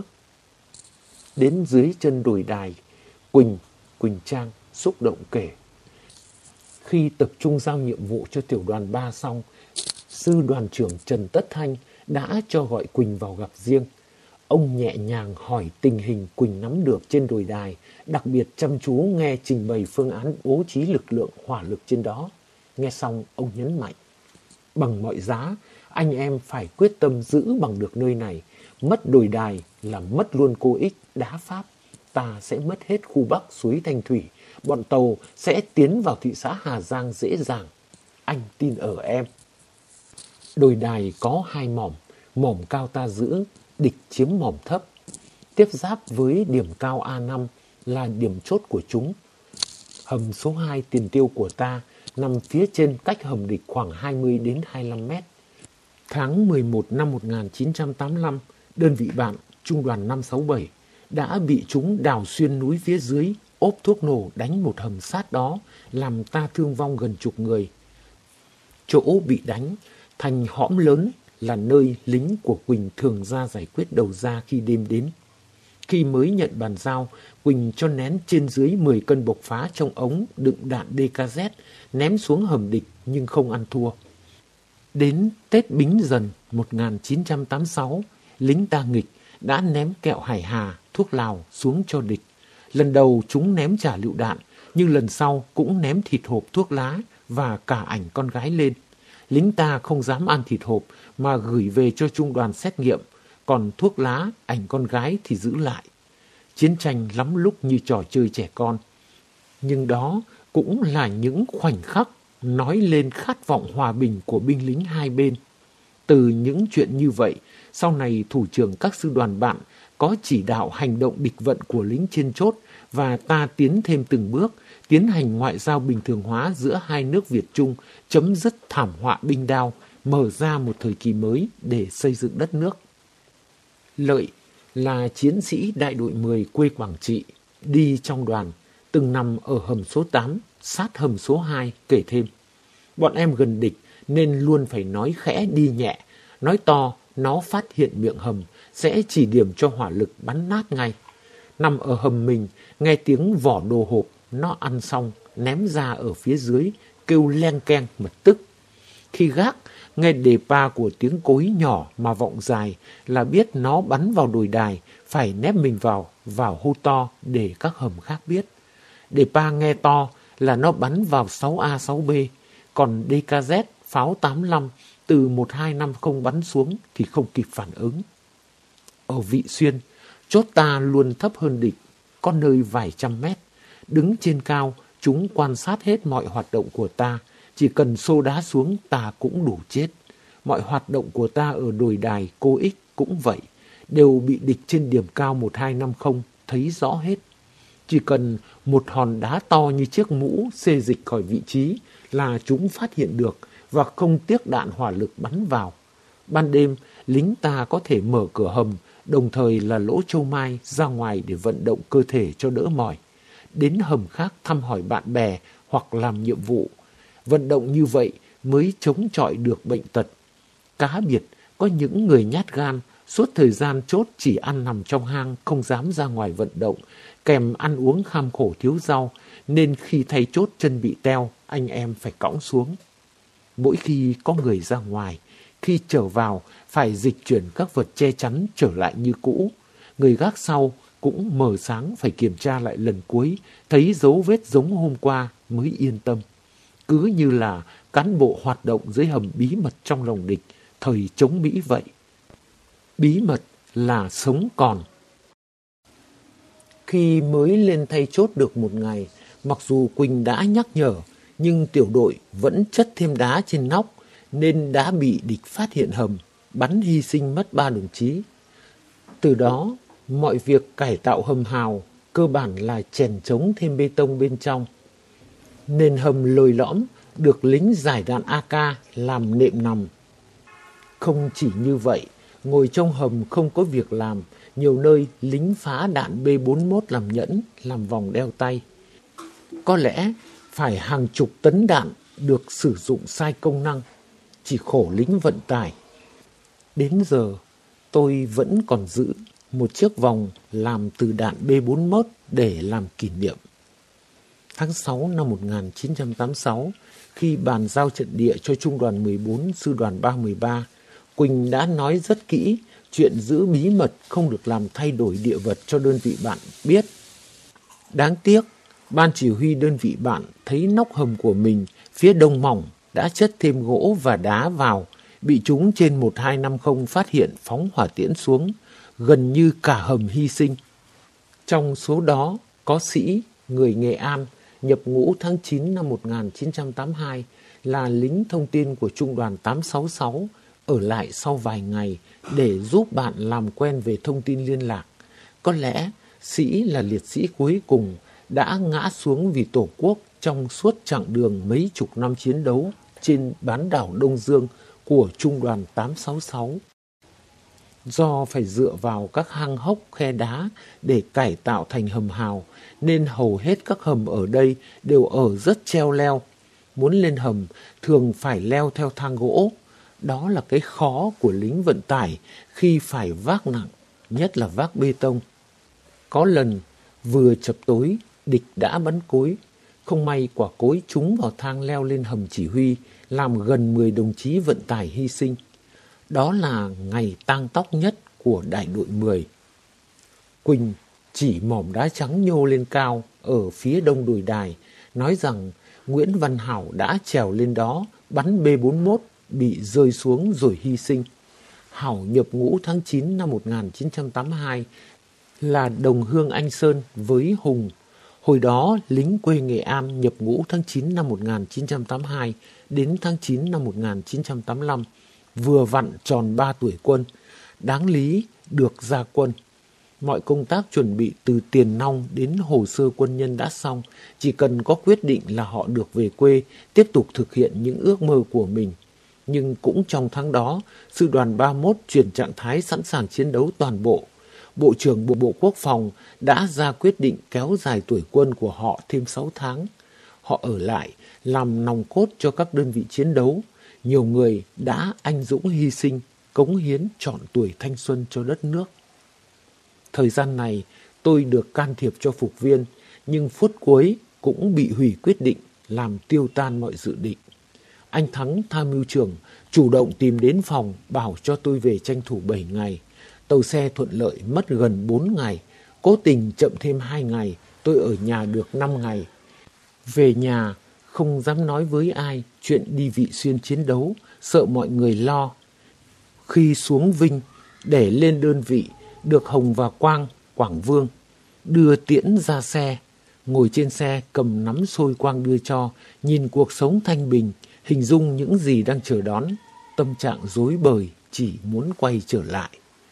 Đến dưới chân đồi đài, Quỳnh Trang xúc động kể: "Khi tập trung giao nhiệm vụ cho tiểu đoàn 3 xong, sư đoàn trưởng Trần Tất Thanh đã cho gọi Quỳnh vào gặp riêng. Ông nhẹ nhàng hỏi tình hình Quỳnh nắm được trên đồi đài, đặc biệt chăm chú nghe trình bày phương án bố trí lực lượng hỏa lực trên đó. Nghe xong, ông nhấn mạnh: bằng mọi giá, anh em phải quyết tâm giữ bằng được nơi này. Mất đồi đài là mất luôn cô Ích, đá Pháp. Ta sẽ mất hết khu Bắc suối Thanh Thủy. Bọn tàu sẽ tiến vào thị xã Hà Giang dễ dàng. Anh tin ở em." Đồi đài có 2 mỏm cao ta giữ, địch chiếm mỏm thấp. Tiếp giáp với điểm cao A5, là điểm chốt của chúng. Hầm số 2 tiền tiêu của ta nằm phía trên cách hầm địch khoảng 20 đến 25 mét. Tháng 11 năm 1985, đơn vị bạn, Trung đoàn 567, đã bị chúng đào xuyên núi phía dưới, ốp thuốc nổ đánh một hầm sát đó, làm ta thương vong gần chục người. Chỗ bị đánh, thành hõm lớn là nơi lính của Quỳnh thường ra giải quyết đầu ra khi đêm đến. Khi mới nhận bàn giao, Quỳnh cho nén trên dưới 10 cân bộc phá trong ống đựng đạn DKZ, ném xuống hầm địch nhưng không ăn thua. Đến Tết Bính Dần 1986, lính ta nghịch đã ném kẹo Hải Hà, thuốc lào xuống cho địch. Lần đầu chúng ném trả lựu đạn, nhưng lần sau cũng ném thịt hộp thuốc lá và cả ảnh con gái lên. Lính ta không dám ăn thịt hộp mà gửi về cho trung đoàn xét nghiệm, còn thuốc lá, ảnh con gái thì giữ lại. Chiến tranh lắm lúc như trò chơi trẻ con. Nhưng đó cũng là những khoảnh khắc nói lên khát vọng hòa bình của binh lính hai bên. Từ những chuyện như vậy, sau này thủ trưởng các sư đoàn bạn có chỉ đạo hành động địch vận của lính trên chốt và ta tiến thêm từng bước, tiến hành ngoại giao bình thường hóa giữa hai nước Việt Trung, chấm dứt thảm họa binh đao, mở ra một thời kỳ mới để xây dựng đất nước. Lợi là chiến sĩ đại đội 10 quê Quảng Trị, đi trong đoàn, từng nằm ở hầm số 8, sát hầm số 2, kể thêm. Bọn em gần địch nên luôn phải nói khẽ đi nhẹ, nói to nó phát hiện miệng hầm, sẽ chỉ điểm cho hỏa lực bắn nát ngay. Nằm ở hầm mình, nghe tiếng vỏ đồ hộp, nó ăn xong, ném ra ở phía dưới, kêu len keng mà tức. Khi gác, nghe đề pa của tiếng cối nhỏ mà vọng dài là biết nó bắn vào đồi đài, phải nép mình vào hô to để các hầm khác biết. Đề pa nghe to là nó bắn vào 6A 6B, còn DKZ, pháo 85 từ 1250 bắn xuống thì không kịp phản ứng. Ở Vị Xuyên, chốt ta luôn thấp hơn địch, có nơi vài trăm mét. Đứng trên cao, chúng quan sát hết mọi hoạt động của ta. Chỉ cần xô đá xuống ta cũng đủ chết. Mọi hoạt động của ta ở đồi đài Cô Ích cũng vậy, đều bị địch trên điểm cao 1250 thấy rõ hết. Chỉ cần một hòn đá to như chiếc mũ xê dịch khỏi vị trí là chúng phát hiện được và không tiếc đạn hỏa lực bắn vào. Ban đêm, lính ta có thể mở cửa hầm, đồng thời là lỗ châu mai ra ngoài để vận động cơ thể cho đỡ mỏi. Đến hầm khác thăm hỏi bạn bè hoặc làm nhiệm vụ. Vận động như vậy mới chống chọi được bệnh tật. Cá biệt, có những người nhát gan, suốt thời gian chốt chỉ ăn nằm trong hang, không dám ra ngoài vận động, kèm ăn uống kham khổ thiếu rau, nên khi thay chốt chân bị teo, anh em phải cõng xuống. Mỗi khi có người ra ngoài, khi trở vào, phải dịch chuyển các vật che chắn trở lại như cũ. Người gác sau cũng mờ sáng phải kiểm tra lại lần cuối, thấy dấu vết giống hôm qua mới yên tâm. Cứ như là cán bộ hoạt động dưới hầm bí mật trong lòng địch, thời chống Mỹ vậy. Bí mật là sống còn. Khi mới lên thay chốt được một ngày, mặc dù Quỳnh đã nhắc nhở, nhưng tiểu đội vẫn chất thêm đá trên nóc, nên đã bị địch phát hiện hầm, bắn hy sinh mất 3 đồng chí. Từ đó, mọi việc cải tạo hầm hào cơ bản là chèn chống thêm bê tông bên trong. Nền hầm lồi lõm được lính giải đạn AK làm nệm nằm. Không chỉ như vậy, ngồi trong hầm không có việc làm, nhiều nơi lính phá đạn B41 làm nhẫn, làm vòng đeo tay. Có lẽ phải hàng chục tấn đạn được sử dụng sai công năng, chỉ khổ lính vận tải. Đến giờ, tôi vẫn còn giữ một chiếc vòng làm từ đạn B41 để làm kỷ niệm. Tháng 6 năm 1986, khi bàn giao trận địa cho Trung đoàn 14, Sư đoàn 313, Quỳnh đã nói rất kỹ chuyện giữ bí mật không được làm thay đổi địa vật cho đơn vị bạn biết. Đáng tiếc, ban chỉ huy đơn vị bạn thấy nóc hầm của mình phía đông mỏng đã chất thêm gỗ và đá vào, bị chúng trên 1250 phát hiện phóng hỏa tiễn xuống, gần như cả hầm hy sinh. Trong số đó có sĩ, người Nghệ An, nhập ngũ tháng 9 năm 1982, là lính thông tin của Trung đoàn 866, ở lại sau vài ngày để giúp bạn làm quen về thông tin liên lạc. Có lẽ Sĩ là liệt sĩ cuối cùng đã ngã xuống vì Tổ quốc trong suốt chặng đường mấy chục năm chiến đấu trên bán đảo Đông Dương của Trung đoàn 866. Do phải dựa vào các hang hốc khe đá để cải tạo thành hầm hào, nên hầu hết các hầm ở đây đều ở rất treo leo. Muốn lên hầm thường phải leo theo thang gỗ. Đó là cái khó của lính vận tải khi phải vác nặng, nhất là vác bê tông. Có lần vừa chập tối, địch đã bắn cối. Không may quả cối trúng vào thang leo lên hầm chỉ huy, làm gần 10 đồng chí vận tải hy sinh. Đó là ngày tang tóc nhất của đại đội 10. Quỳnh chỉ mỏm đá trắng nhô lên cao ở phía đông đồi đài, nói rằng Nguyễn Văn Hảo đã trèo lên đó bắn B-41 bị rơi xuống rồi hy sinh. Hảo nhập ngũ tháng 9 năm 1982, là đồng hương Anh Sơn với Hùng. Hồi đó, lính quê Nghệ An nhập ngũ tháng 9 năm 1982 đến tháng 9 năm 1985, vừa vặn tròn 3 tuổi quân, đáng lý được ra quân. Mọi công tác chuẩn bị từ tiền nong đến hồ sơ quân nhân đã xong, chỉ cần có quyết định là họ được về quê, tiếp tục thực hiện những ước mơ của mình. Nhưng cũng trong tháng đó, Sư đoàn 31 chuyển trạng thái sẵn sàng chiến đấu toàn bộ. Bộ trưởng Bộ Quốc phòng đã ra quyết định kéo dài tuổi quân của họ thêm 6 tháng. Họ ở lại làm nòng cốt cho các đơn vị chiến đấu. Nhiều người đã anh dũng hy sinh, cống hiến trọn tuổi thanh xuân cho đất nước. Thời gian này tôi được can thiệp cho phục viên, nhưng phút cuối cũng bị hủy quyết định, làm tiêu tan mọi dự định. Anh Thắng tham mưu trưởng chủ động tìm đến phòng bảo cho tôi về tranh thủ 7 ngày. Tàu xe thuận lợi mất gần 4 ngày, cố tình chậm thêm 2 ngày, tôi ở nhà được 5 ngày. Về nhà không dám nói với ai chuyện đi Vị Xuyên chiến đấu, sợ mọi người lo. Khi xuống Vinh để lên đơn vị, được Hồng và Quang, Quảng Vương đưa tiễn ra xe. Ngồi trên xe cầm nắm xôi Quang đưa cho, nhìn cuộc sống thanh bình, hình dung những gì đang chờ đón. Tâm trạng rối bời, chỉ muốn quay trở lại.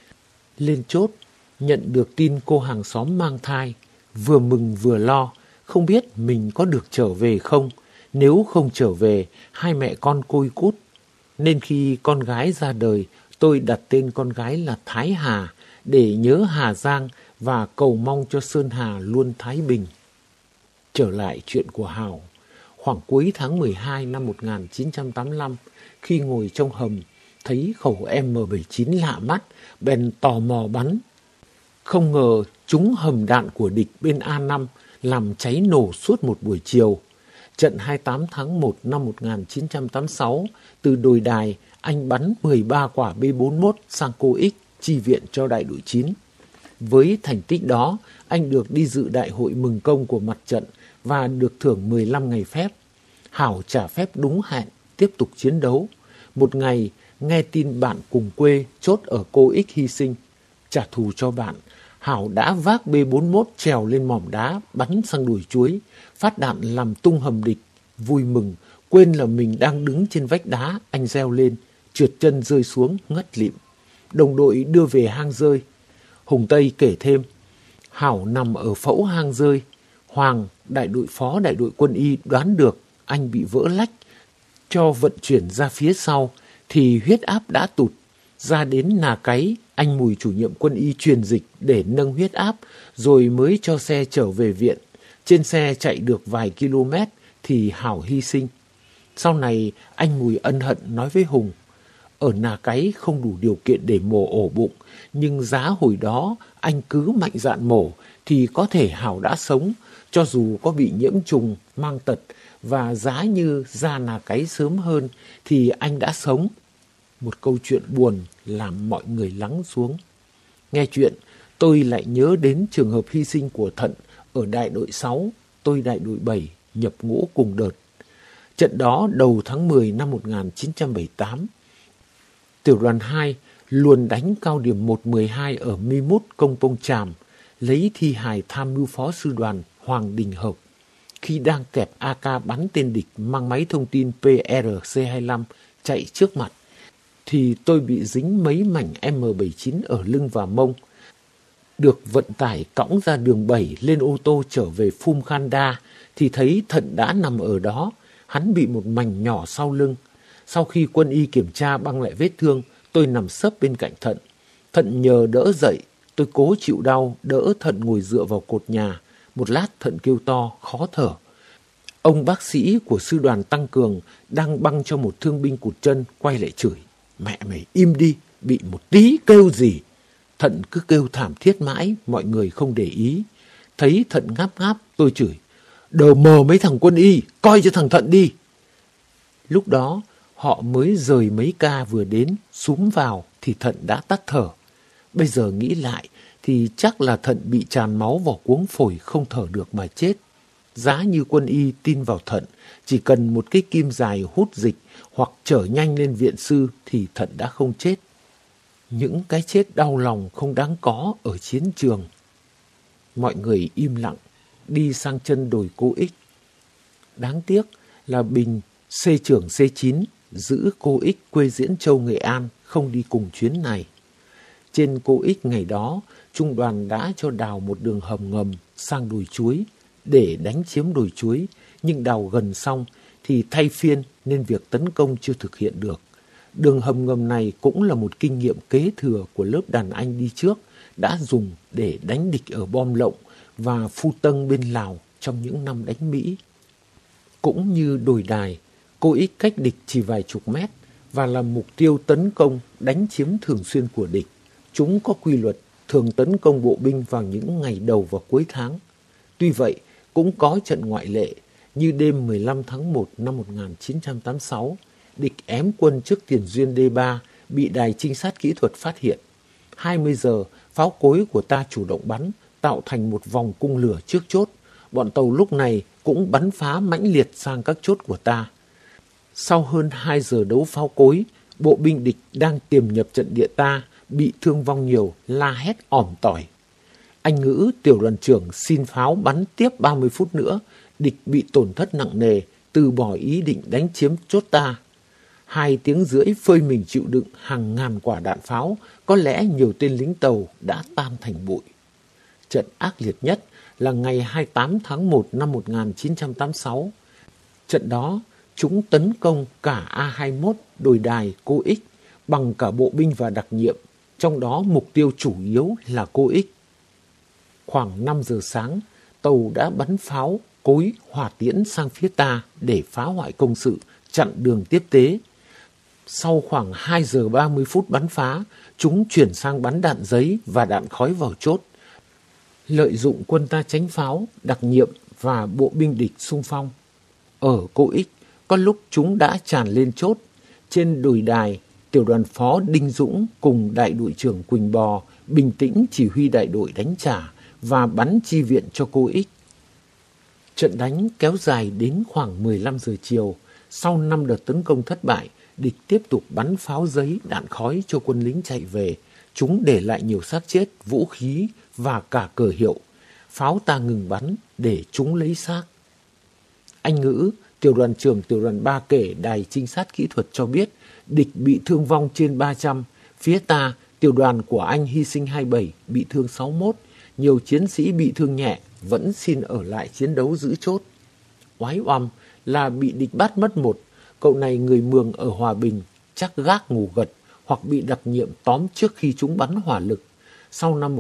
Lên chốt, nhận được tin cô hàng xóm mang thai, vừa mừng vừa lo, không biết mình có được trở về không. Nếu không trở về, hai mẹ con côi cút. Nên khi con gái ra đời, tôi đặt tên con gái là Thái Hà, để nhớ Hà Giang và cầu mong cho Sơn Hà luôn thái bình. Trở lại chuyện của Hảo, khoảng cuối tháng 12 năm 1985, khi ngồi trong hầm, thấy khẩu M79 lạ mắt, bèn tò mò bắn. Không ngờ trúng hầm đạn của địch bên A5, làm cháy nổ suốt một buổi chiều. Trận 28 tháng 1 năm 1986, từ đồi đài, anh bắn 13 quả B-41 sang Cô Ích, chi viện cho đại đội 9. Với thành tích đó, anh được đi dự đại hội mừng công của mặt trận và được thưởng 15 ngày phép. Hảo trả phép đúng hẹn, tiếp tục chiến đấu. Một ngày, nghe tin bạn cùng quê chốt ở Cô Ích hy sinh. Trả thù cho bạn, Hảo đã vác B-41 trèo lên mỏm đá, bắn sang đồi chuối, phát đạn làm tung hầm địch. Vui mừng, quên là mình đang đứng trên vách đá, anh reo lên, trượt chân rơi xuống, ngất lịm. Đồng đội đưa về hang rơi. Hùng Tây kể thêm, Hảo nằm ở phẫu hang rơi. Hoàng, đại đội phó đại đội quân y đoán được anh bị vỡ lách, cho vận chuyển ra phía sau, thì huyết áp đã tụt. Ra đến Nà Cáy, anh Mùi chủ nhiệm quân y truyền dịch để nâng huyết áp, rồi mới cho xe trở về viện. Trên xe chạy được vài km thì Hảo hy sinh. Sau này, anh Mùi ân hận nói với Hùng, ở Nà Cáy không đủ điều kiện để mổ ổ bụng, nhưng giá hồi đó anh cứ mạnh dạn mổ thì có thể Hảo đã sống, cho dù có bị nhiễm trùng, mang tật, và giá như ra Nà Cáy sớm hơn thì anh đã sống. Một câu chuyện buồn làm mọi người lắng xuống. Nghe chuyện, tôi lại nhớ đến trường hợp hy sinh của Thận ở đại đội 6, tôi đại đội 7, nhập ngũ cùng đợt. Trận đó đầu tháng 10 năm 1978. Tiểu đoàn 2 luồn đánh cao điểm 112 ở Mi Mút, Công Pông Tràm, lấy thi hài tham mưu phó sư đoàn Hoàng Đình Hợp. Khi đang kẹp AK bắn tên địch mang máy thông tin PRC-25 chạy trước mặt, thì tôi bị dính mấy mảnh M79 ở lưng và mông. được vận tải cõng ra đường 7 lên ô tô trở về Phum Khanda thì thấy Thận đã nằm ở đó. Hắn bị một mảnh nhỏ sau lưng. Sau khi quân y kiểm tra băng lại vết thương, tôi nằm sấp bên cạnh Thận. Thận nhờ đỡ dậy, tôi cố chịu đau, đỡ Thận ngồi dựa vào cột nhà. Một lát Thận kêu to, khó thở. Ông bác sĩ của sư đoàn tăng cường đang băng cho một thương binh cụt chân, quay lại chửi. Mẹ mày im đi, bị một tí kêu gì. Thận cứ kêu thảm thiết mãi, mọi người không để ý. Thấy Thận ngáp ngáp, tôi chửi. Đờ mờ mấy thằng quân y, coi cho thằng Thận đi. Lúc đó, họ mới rời mấy ca vừa đến, súm vào thì Thận đã tắt thở. Bây giờ nghĩ lại thì chắc là Thận bị tràn máu vào cuống phổi không thở được mà chết. Giá như quân y tin vào Thận, chỉ cần một cái kim dài hút dịch hoặc chở nhanh lên viện sư thì Thận đã không chết. Những cái chết đau lòng không đáng có ở chiến trường. Mọi người im lặng, đi sang chân đồi Cô Ích. Đáng tiếc là Bình, C trưởng C9, giữ Cô Ích quê Diễn Châu, Nghệ An, không đi cùng chuyến này. Trên Cô Ích ngày đó, trung đoàn đã cho đào một đường hầm ngầm sang đồi Chuối để đánh chiếm đồi Chuối, nhưng đào gần xong thì thay phiên nên việc tấn công chưa thực hiện được. Đường hầm ngầm này cũng là một kinh nghiệm kế thừa của lớp đàn anh đi trước, đã dùng để đánh địch ở Bom Lộng và Phu Tân bên Lào trong những năm đánh Mỹ. Cũng như đồi Đài, Cô Ích cách địch chỉ vài chục mét và là mục tiêu tấn công, đánh chiếm thường xuyên của địch. Chúng có quy luật thường tấn công bộ binh vào những ngày đầu và cuối tháng. Tuy vậy, cũng có trận ngoại lệ như đêm 15 tháng 1 năm 1986, địch ém quân trước tiền duyên D3 bị đài trinh sát kỹ thuật phát hiện. 20 giờ, pháo cối của ta chủ động bắn, tạo thành một vòng cung lửa trước chốt. Bọn tàu lúc này cũng bắn phá mãnh liệt sang các chốt của ta. Sau hơn 2 giờ đấu pháo cối, bộ binh địch đang tiềm nhập trận địa ta, bị thương vong nhiều, la hét ỏm tỏi. Anh Ngữ, tiểu đoàn trưởng, xin pháo bắn tiếp 30 phút nữa. Địch bị tổn thất nặng nề, từ bỏ ý định đánh chiếm chốt ta. 2 tiếng rưỡi phơi mình chịu đựng hàng ngàn quả đạn pháo, có lẽ nhiều tên lính tàu đã tan thành bụi. Trận ác liệt nhất là ngày 28 tháng 1 năm 1986. Trận đó, chúng tấn công cả A21, đồi Đài, Cô Ích bằng cả bộ binh và đặc nhiệm, trong đó mục tiêu chủ yếu là Cô Ích. Khoảng 5 giờ sáng, tàu đã bắn pháo, cối, hỏa tiễn sang phía ta để phá hoại công sự, chặn đường tiếp tế. Sau khoảng 2 giờ 30 phút bắn phá, chúng chuyển sang bắn đạn giấy và đạn khói vào chốt. Lợi dụng quân ta tránh pháo, đặc nhiệm và bộ binh địch xung phong. Ở Cô Ích, có lúc chúng đã tràn lên chốt. Trên đồi Đài, tiểu đoàn phó Đinh Dũng cùng đại đội trưởng Quỳnh Bò bình tĩnh chỉ huy đại đội đánh trả và bắn chi viện cho Cô Ích. Trận đánh kéo dài đến khoảng 15 giờ chiều. Sau 5 đợt tấn công thất bại, địch tiếp tục bắn pháo giấy, đạn khói cho quân lính chạy về. Chúng để lại nhiều xác chết, vũ khí và cả cờ hiệu. Pháo ta ngừng bắn để chúng lấy xác. Anh Ngữ, tiểu đoàn trưởng tiểu đoàn 3 kể đài trinh sát kỹ thuật cho biết địch bị thương vong trên 300. Phía ta, tiểu đoàn của anh hy sinh 27, bị thương 61. Nhiều chiến sĩ bị thương nhẹ vẫn xin ở lại chiến đấu giữ chốt. Oái oăm là bị địch bắt mất 1. Cậu này người Mường ở Hòa Bình, chắc gác ngủ gật hoặc bị đặc nhiệm tóm trước khi chúng bắn hỏa lực. Sau năm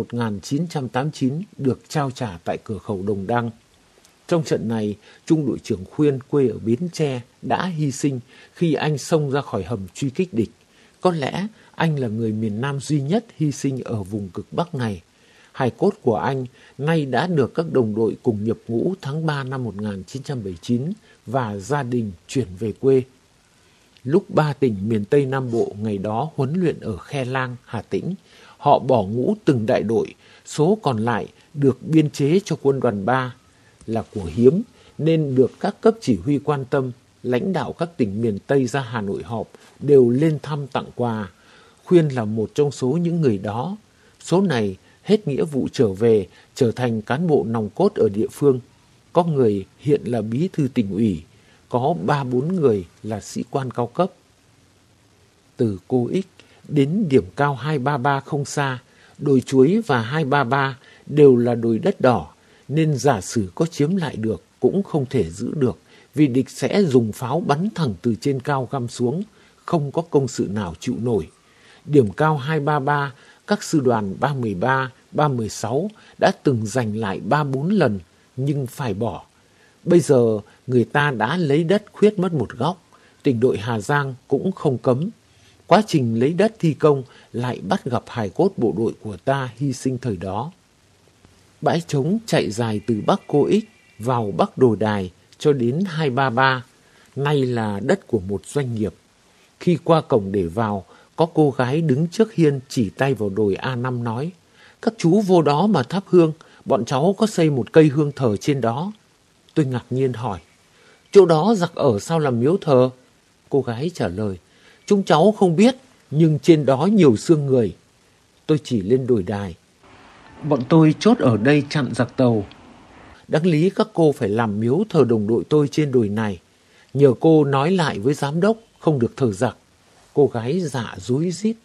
1989 được trao trả tại cửa khẩu Đồng Đăng. Trong trận này, trung đội trưởng Khuyên quê ở Bến Tre đã hy sinh khi anh xông ra khỏi hầm truy kích địch. Có lẽ anh là người miền Nam duy nhất hy sinh ở vùng cực Bắc này. Hài cốt của anh nay đã được các đồng đội cùng nhập ngũ tháng 3 năm 1979 và gia đình chuyển về quê. Lúc 3 tỉnh miền Tây Nam Bộ ngày đó huấn luyện ở Khe Lang, Hà Tĩnh, họ bỏ ngũ từng đại đội, số còn lại được biên chế cho quân đoàn 3 là của hiếm nên được các cấp chỉ huy quan tâm. Lãnh đạo các tỉnh miền Tây ra Hà Nội họp đều lên thăm tặng quà. Khuyên là một trong số những người đó. Số này hết nghĩa vụ trở về, trở thành cán bộ nòng cốt ở địa phương. Có người hiện là bí thư tỉnh ủy, có 3-4 người là sĩ quan cao cấp. Từ Cô Ích đến điểm cao 233 không xa, Đồi Chuối và 233 đều là đồi đất đỏ, nên giả sử có chiếm lại được cũng không thể giữ được, vì địch sẽ dùng pháo bắn thẳng từ trên cao găm xuống, không có công sự nào chịu nổi. Điểm cao 233, các sư đoàn 313, 316 đã từng giành lại 3-4 lần, nhưng phải bỏ. Bây giờ người ta đã lấy đất khuyết mất một góc, tỉnh đội Hà Giang cũng không cấm. Quá trình lấy đất thi công lại bắt gặp hài cốt bộ đội của ta hy sinh thời đó. Bãi trống chạy dài từ Bắc Cô Ích vào Bắc Đồ Đài cho đến 233, nay là đất của một doanh nghiệp. Khi qua cổng để vào, có cô gái đứng trước hiên chỉ tay vào đồi A5 nói: "Các chú vô đó mà thắp hương, bọn cháu có xây một cây hương thờ trên đó." Tôi ngạc nhiên hỏi: "Chỗ đó giặc ở sao làm miếu thờ?" Cô gái trả lời: "Chúng cháu không biết, nhưng trên đó nhiều xương người." Tôi chỉ lên đồi đài: "Bọn tôi chốt ở đây chặn giặc tàu. Đáng lý các cô phải làm miếu thờ đồng đội tôi trên đồi này. Nhờ cô nói lại với giám đốc không được thờ giặc." Cô gái dạ rúi rít.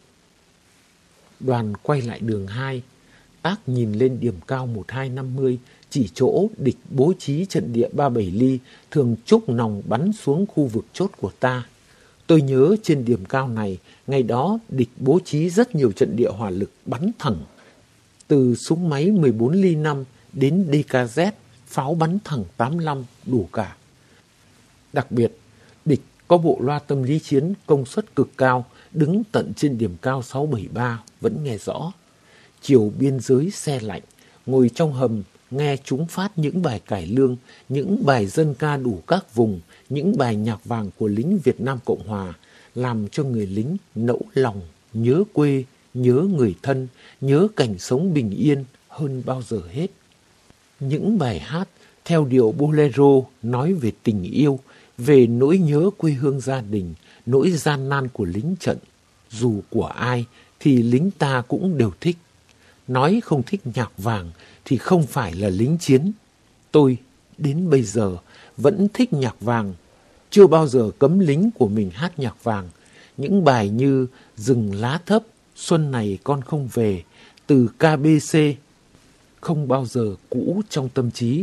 Đoàn quay lại đường 2. Tác nhìn lên điểm cao 1250, chỉ chỗ địch bố trí trận địa 37 ly, thường trúc nòng bắn xuống khu vực chốt của ta. Tôi nhớ trên điểm cao này, ngày đó địch bố trí rất nhiều trận địa hỏa lực bắn thẳng. Từ súng máy 14 ly 5 đến DKZ, pháo bắn thẳng 85 đủ cả. Đặc biệt, địch có bộ loa tâm lý chiến công suất cực cao, đứng tận trên điểm cao 673 vẫn nghe rõ. Chiều biên giới se lạnh, ngồi trong hầm nghe chúng phát những bài cải lương, những bài dân ca đủ các vùng, những bài nhạc vàng của lính Việt Nam Cộng Hòa, làm cho người lính nẫu lòng, nhớ quê, nhớ người thân, nhớ cảnh sống bình yên hơn bao giờ hết. Những bài hát theo điệu bolero nói về tình yêu, về nỗi nhớ quê hương gia đình, nỗi gian nan của lính trận. Dù của ai thì lính ta cũng đều thích. Nói không thích nhạc vàng thì không phải là lính chiến. Tôi đến bây giờ vẫn thích nhạc vàng. Chưa bao giờ cấm lính của mình hát nhạc vàng. Những bài như Rừng Lá Thấp, Xuân Này Con Không Về, từ KBC không bao giờ cũ trong tâm trí.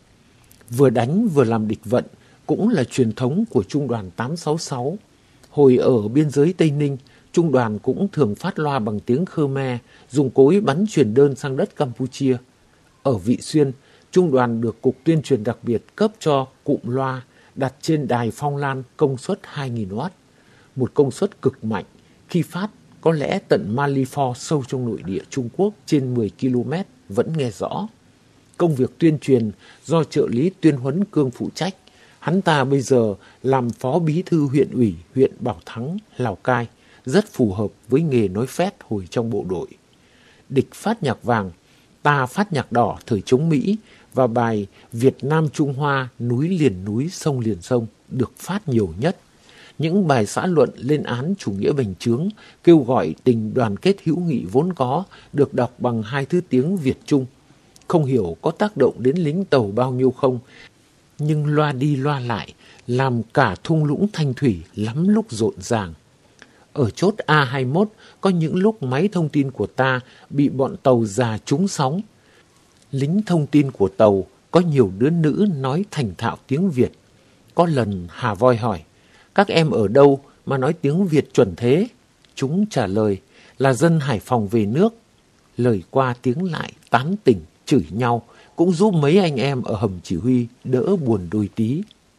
Vừa đánh vừa làm địch vận cũng là truyền thống của Trung đoàn 866. Hồi ở biên giới Tây Ninh, Trung đoàn cũng thường phát loa bằng tiếng Khmer, dùng cối bắn truyền đơn sang đất Campuchia. Ở Vị Xuyên, Trung đoàn được Cục Tuyên truyền đặc biệt cấp cho cụm loa đặt trên đài phong lan công suất 2.000W. Một công suất cực mạnh, khi phát có lẽ tận Malifor sâu trong nội địa Trung Quốc trên 10 km vẫn nghe rõ. Công việc tuyên truyền do trợ lý Tuyên Huấn Cương phụ trách. Hắn ta bây giờ làm phó bí thư huyện ủy huyện Bảo Thắng, Lào Cai, rất phù hợp với nghề nói phét hồi trong bộ đội. Địch phát nhạc vàng, ta phát nhạc đỏ thời chống Mỹ, và bài Việt Nam Trung Hoa núi liền núi sông liền sông được phát nhiều nhất. Những bài xã luận lên án chủ nghĩa bành trướng, kêu gọi tình đoàn kết hữu nghị vốn có, được đọc bằng hai thứ tiếng Việt Trung. Không hiểu có tác động đến lính tàu bao nhiêu không, nhưng loa đi loa lại làm cả thung lũng Thanh Thủy lắm lúc rộn ràng. Ở chốt A21 có những lúc máy thông tin của ta bị bọn tàu già trúng sóng. Lính thông tin của tàu có nhiều đứa nữ nói thành thạo tiếng Việt. Có lần Hà Voi hỏi: "Các em ở đâu mà nói tiếng Việt chuẩn thế?" Chúng trả lời là dân Hải Phòng về nước. Lời qua tiếng lại tán tỉnh, chửi nhau, cũng giúp mấy anh em ở hầm chỉ huy đỡ buồn đôi tí.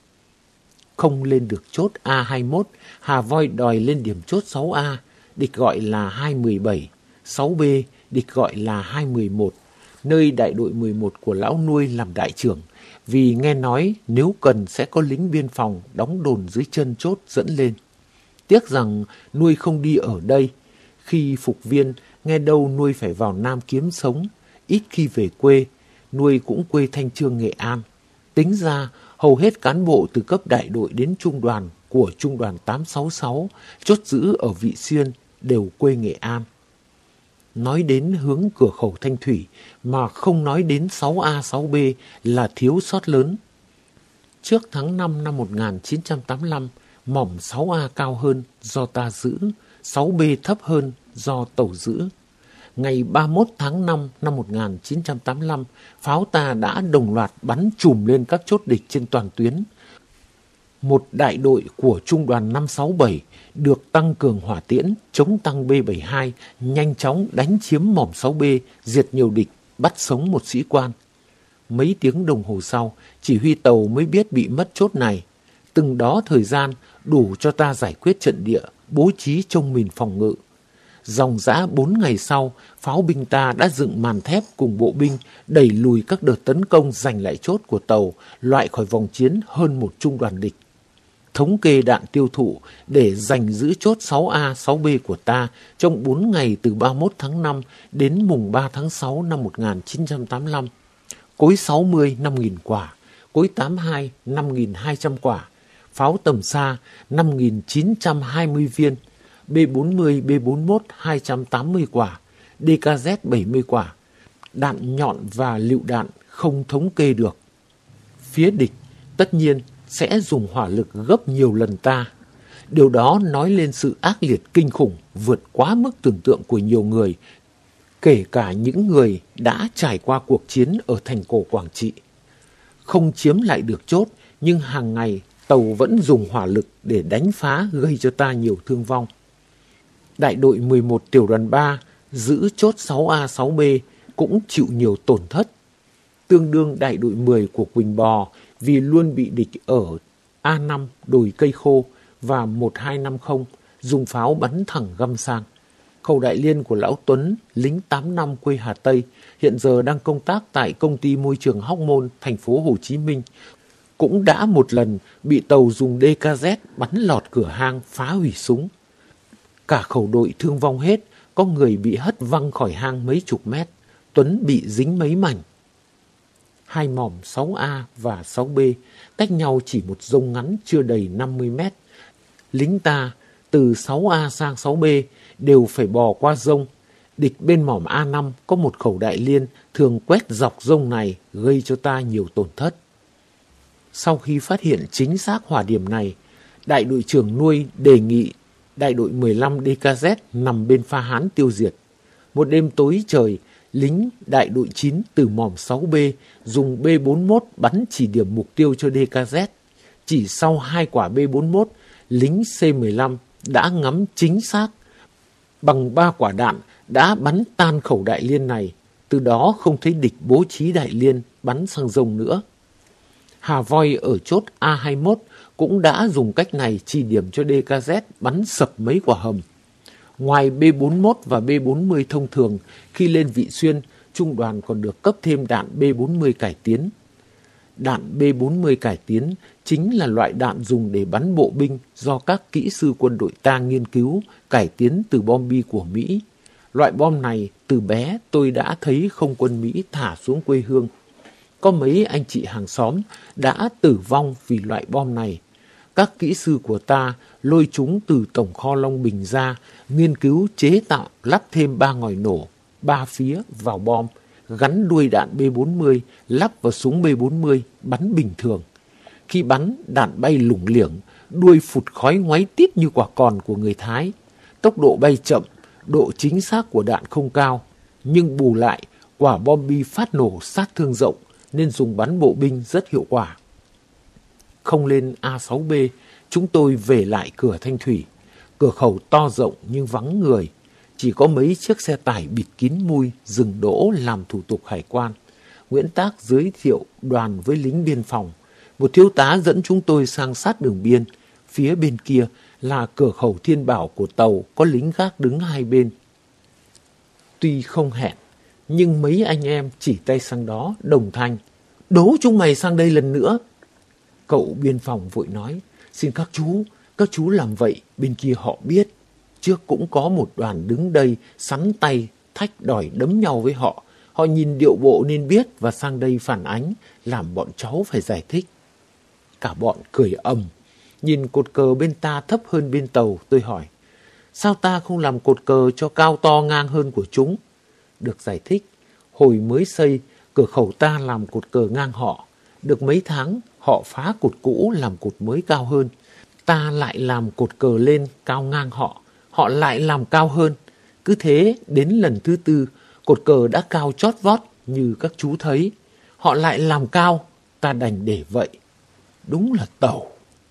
Không lên được chốt A21, Hà Voi đòi lên điểm chốt 6A, địch gọi là 217, 6B, địch gọi là 211, nơi đại đội 11 của lão nuôi làm đại trưởng, vì nghe nói nếu cần sẽ có lính biên phòng đóng đồn dưới chân chốt dẫn lên. Tiếc rằng nuôi không đi ở đây. Khi phục viên, nghe đâu nuôi phải vào Nam kiếm sống, ít khi về quê. Nuôi cũng quê Thanh Chương, Nghệ An. Tính ra, hầu hết cán bộ từ cấp đại đội đến trung đoàn của Trung đoàn 866 chốt giữ ở Vị Xuyên đều quê Nghệ An. Nói đến hướng cửa khẩu Thanh Thủy mà không nói đến 6A, 6B là thiếu sót lớn. Trước tháng 5 năm 1985, mỏm 6A cao hơn do ta giữ, 6B thấp hơn do tàu giữ. ngày 31 tháng 5 năm 1985, pháo ta đã đồng loạt bắn trùm lên các chốt địch trên toàn tuyến. Một đại đội của Trung đoàn 567 được tăng cường hỏa tiễn, chống tăng B-72, nhanh chóng đánh chiếm mỏm 6B, diệt nhiều địch, bắt sống một sĩ quan. Mấy tiếng đồng hồ sau, chỉ huy tàu mới biết bị mất chốt này. Từng đó thời gian đủ cho ta giải quyết trận địa, bố trí trông mìn phòng ngự. Dòng dã 4 ngày sau, pháo binh ta đã dựng màn thép cùng bộ binh đẩy lùi các đợt tấn công giành lại chốt của tàu, loại khỏi vòng chiến hơn một trung đoàn địch. Thống kê đạn tiêu thụ để giành giữ chốt 6A, 6B của ta trong 4 ngày từ 31 tháng 5 đến mùng 3 tháng 6 năm 1985. Cối 60 5.000 quả, cối 82 5.200 quả, pháo tầm xa 5.920 viên, B-40, B-41 280 quả, DKZ 70 quả, đạn nhọn và lựu đạn không thống kê được. Phía địch tất nhiên sẽ dùng hỏa lực gấp nhiều lần ta. Điều đó nói lên sự ác liệt kinh khủng vượt quá mức tưởng tượng của nhiều người, kể cả những người đã trải qua cuộc chiến ở thành cổ Quảng Trị. Không chiếm lại được chốt, nhưng hàng ngày tàu vẫn dùng hỏa lực để đánh phá, gây cho ta nhiều thương vong. Đại đội 11 tiểu đoàn 3 giữ chốt 6A 6B cũng chịu nhiều tổn thất, tương đương đại đội 10 của Quỳnh Bò vì luôn bị địch ở A5 đồi cây khô và 1250 dùng pháo bắn thẳng găm sang. Khẩu đại liên của Lão Tuấn, lính 8 năm quê Hà Tây, hiện giờ đang công tác tại công ty môi trường Hóc Môn, thành phố Hồ Chí Minh, cũng đã một lần bị tàu dùng DKZ bắn lọt cửa hang phá hủy súng. Cả khẩu đội thương vong hết, có người bị hất văng khỏi hang mấy chục mét, Tuấn bị dính mấy mảnh. Hai mỏm 6A và 6B cách nhau chỉ một dông ngắn chưa đầy 50 mét. Lính ta từ 6A sang 6B đều phải bò qua dông. Địch bên mỏm A5 có một khẩu đại liên thường quét dọc dông này, gây cho ta nhiều tổn thất. Sau khi phát hiện chính xác hỏa điểm này, đại đội trưởng nuôi đề nghị đại đội 15 DKZ nằm bên Pha Hán tiêu diệt. Một đêm tối trời, lính đại đội 9 từ mỏm 6B dùng B41 bắn chỉ điểm mục tiêu cho DKZ. Chỉ sau 2 quả B41, lính C15 đã ngắm chính xác. Bằng 3 quả đạn đã bắn tan khẩu đại liên này. Từ đó không thấy địch bố trí đại liên bắn sang rông nữa. Hà Voi ở chốt A21 cũng đã dùng cách này chỉ điểm cho DKZ bắn sập mấy quả hầm. Ngoài B41 và B40 thông thường, khi lên Vị Xuyên, trung đoàn còn được cấp thêm đạn B40 cải tiến. Đạn B40 cải tiến chính là loại đạn dùng để bắn bộ binh do các kỹ sư quân đội ta nghiên cứu, cải tiến từ bom bi của Mỹ. Loại bom này từ bé tôi đã thấy không quân Mỹ thả xuống quê hương. Có mấy anh chị hàng xóm đã tử vong vì loại bom này. Các kỹ sư của ta lôi chúng từ tổng kho Long Bình ra, nghiên cứu chế tạo lắp thêm 3 ngòi nổ, 3 phía vào bom, gắn đuôi đạn B40 lắp vào súng B40 bắn bình thường. Khi bắn, đạn bay lủng liểng, đuôi phụt khói ngoáy tít như quả còn của người Thái. Tốc độ bay chậm, độ chính xác của đạn không cao, nhưng bù lại quả bom bi phát nổ sát thương rộng nên dùng bắn bộ binh rất hiệu quả. Không lên A6B, chúng tôi về lại cửa Thanh Thủy. Cửa khẩu to rộng nhưng vắng người. Chỉ có mấy chiếc xe tải bịt kín mui dừng đỗ làm thủ tục hải quan. Nguyễn Tác giới thiệu đoàn với lính biên phòng. Một thiếu tá dẫn chúng tôi sang sát đường biên. Phía bên kia là cửa khẩu Thiên Bảo của tàu, có lính gác đứng hai bên. Tuy không hẹn, nhưng mấy anh em chỉ tay sang đó đồng thanh: "Đố chúng mày sang đây lần nữa." Cậu biên phòng vội nói: "Xin các chú làm vậy, bên kia họ biết. Trước cũng có một đoàn đứng đây sắn tay thách đòi đấm nhau với họ. Họ nhìn điệu bộ nên biết và sang đây phản ánh, làm bọn cháu phải giải thích." Cả bọn cười ầm. Nhìn cột cờ bên ta thấp hơn bên tàu, tôi hỏi: "Sao ta không làm cột cờ cho cao to ngang hơn của chúng?" Được giải thích: hồi mới xây, cửa khẩu ta làm cột cờ ngang họ. Được mấy tháng, họ phá cột cũ làm cột mới cao hơn. Ta lại làm cột cờ lên cao ngang họ, họ lại làm cao hơn. Cứ thế đến lần thứ tư, cột cờ đã cao chót vót như các chú thấy. Họ lại làm cao, ta đành để vậy. Đúng là tẩu.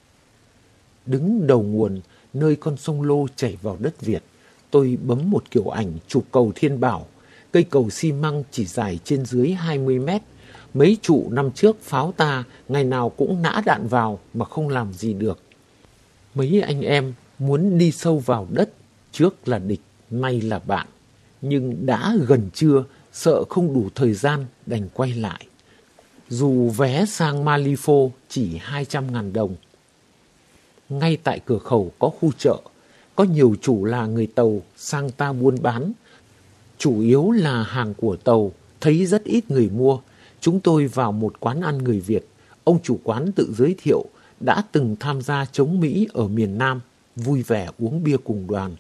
Đứng đầu nguồn, nơi con sông Lô chảy vào đất Việt, tôi bấm một kiểu ảnh chụp cầu Thiên Bảo. Cây cầu xi măng chỉ dài trên dưới 20 mét. Mấy trụ năm trước pháo ta ngày nào cũng nã đạn vào mà không làm gì được. Mấy anh em muốn đi sâu vào đất, trước là địch, nay là bạn. Nhưng đã gần trưa, sợ không đủ thời gian đành quay lại. Dù vé sang Malifaux chỉ 200.000 đồng. Ngay tại cửa khẩu có khu chợ, có nhiều chủ là người Tàu sang ta buôn bán. Chủ yếu là hàng của Tàu, thấy rất ít người mua. Chúng tôi vào một quán ăn người Việt. Ông chủ quán tự giới thiệu đã từng tham gia chống Mỹ ở miền Nam, vui vẻ uống bia cùng đoàn.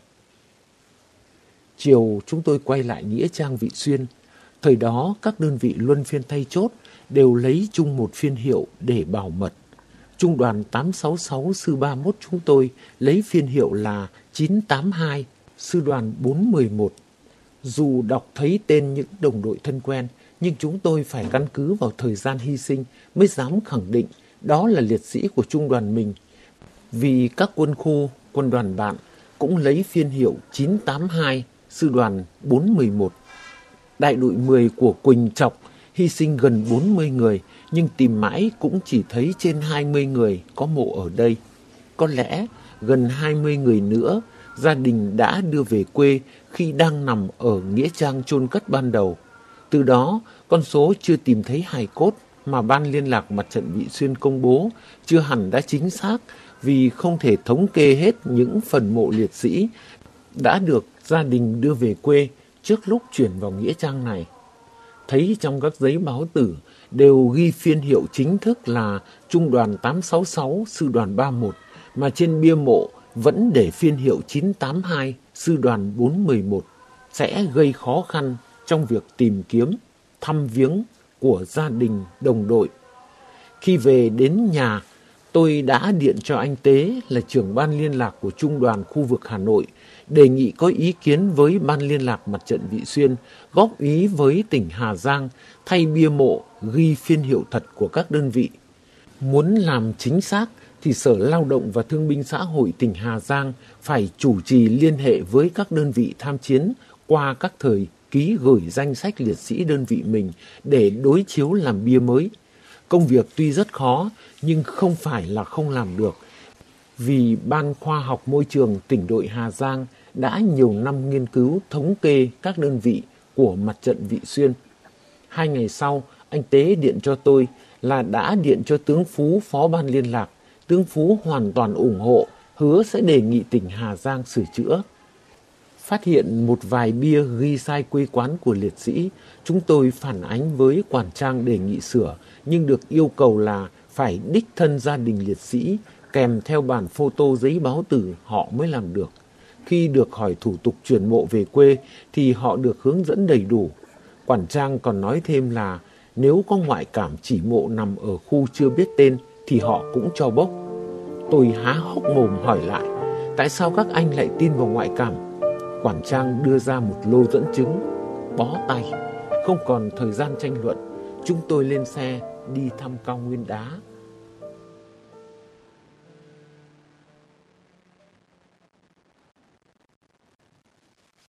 Chiều chúng tôi quay lại Nghĩa Trang Vị Xuyên. Thời đó các đơn vị luân phiên thay chốt đều lấy chung một phiên hiệu để bảo mật. Trung đoàn 866 sư 31 chúng tôi lấy phiên hiệu là 982 sư đoàn 411. Dù đọc thấy tên những đồng đội thân quen, nhưng chúng tôi phải căn cứ vào thời gian hy sinh mới dám khẳng định đó là liệt sĩ của trung đoàn mình. Vì các quân khu, quân đoàn bạn cũng lấy phiên hiệu 982 sư đoàn 411. Đại đội 10 của Quỳnh Chọc hy sinh gần 40 người, nhưng tìm mãi cũng chỉ thấy trên 20 người có mộ ở đây. Có lẽ gần 20 người nữa gia đình đã đưa về quê khi đang nằm ở nghĩa trang chôn cất ban đầu. Từ đó, con số chưa tìm thấy hài cốt mà Ban Liên lạc Mặt trận Vị Xuyên công bố chưa hẳn đã chính xác, vì không thể thống kê hết những phần mộ liệt sĩ đã được gia đình đưa về quê trước lúc chuyển vào nghĩa trang này. Thấy trong các giấy báo tử đều ghi phiên hiệu chính thức là Trung đoàn 866 sư đoàn 31, mà trên bia mộ vẫn để phiên hiệu 982 sư đoàn 411, sẽ gây khó khăn trong việc tìm kiếm, thăm viếng của gia đình đồng đội. Khi về đến nhà, tôi đã điện cho anh Tế là trưởng ban liên lạc của Trung đoàn khu vực Hà Nội, đề nghị có ý kiến với Ban Liên lạc Mặt trận Vị Xuyên, góp ý với tỉnh Hà Giang thay bia mộ ghi phiên hiệu thật của các đơn vị. Muốn làm chính xác thì Sở Lao động và Thương binh Xã hội tỉnh Hà Giang phải chủ trì liên hệ với các đơn vị tham chiến qua các thời ký gửi danh sách liệt sĩ đơn vị mình để đối chiếu làm bia mới. Công việc tuy rất khó nhưng không phải là không làm được, vì Ban Khoa học Môi trường tỉnh đội Hà Giang đã nhiều năm nghiên cứu thống kê các đơn vị của Mặt trận Vị Xuyên. 2 ngày sau, anh Tế điện cho tôi là đã điện cho tướng Phú phó ban liên lạc. Tướng Phú hoàn toàn ủng hộ, hứa sẽ đề nghị tỉnh Hà Giang sửa chữa. Phát hiện một vài bia ghi sai quê quán của liệt sĩ, chúng tôi phản ánh với quản trang đề nghị sửa, nhưng được yêu cầu là phải đích thân gia đình liệt sĩ kèm theo bản photo giấy báo tử họ mới làm được. Khi được hỏi thủ tục chuyển mộ về quê thì họ được hướng dẫn đầy đủ. Quản trang còn nói thêm là nếu có ngoại cảm chỉ mộ nằm ở khu chưa biết tên thì họ cũng cho bốc. Tôi há hốc mồm hỏi lại, tại sao các anh lại tin vào ngoại cảm? Quản trang đưa ra một lô dẫn chứng. Bó tay, không còn thời gian tranh luận. Chúng tôi lên xe đi thăm cao nguyên đá.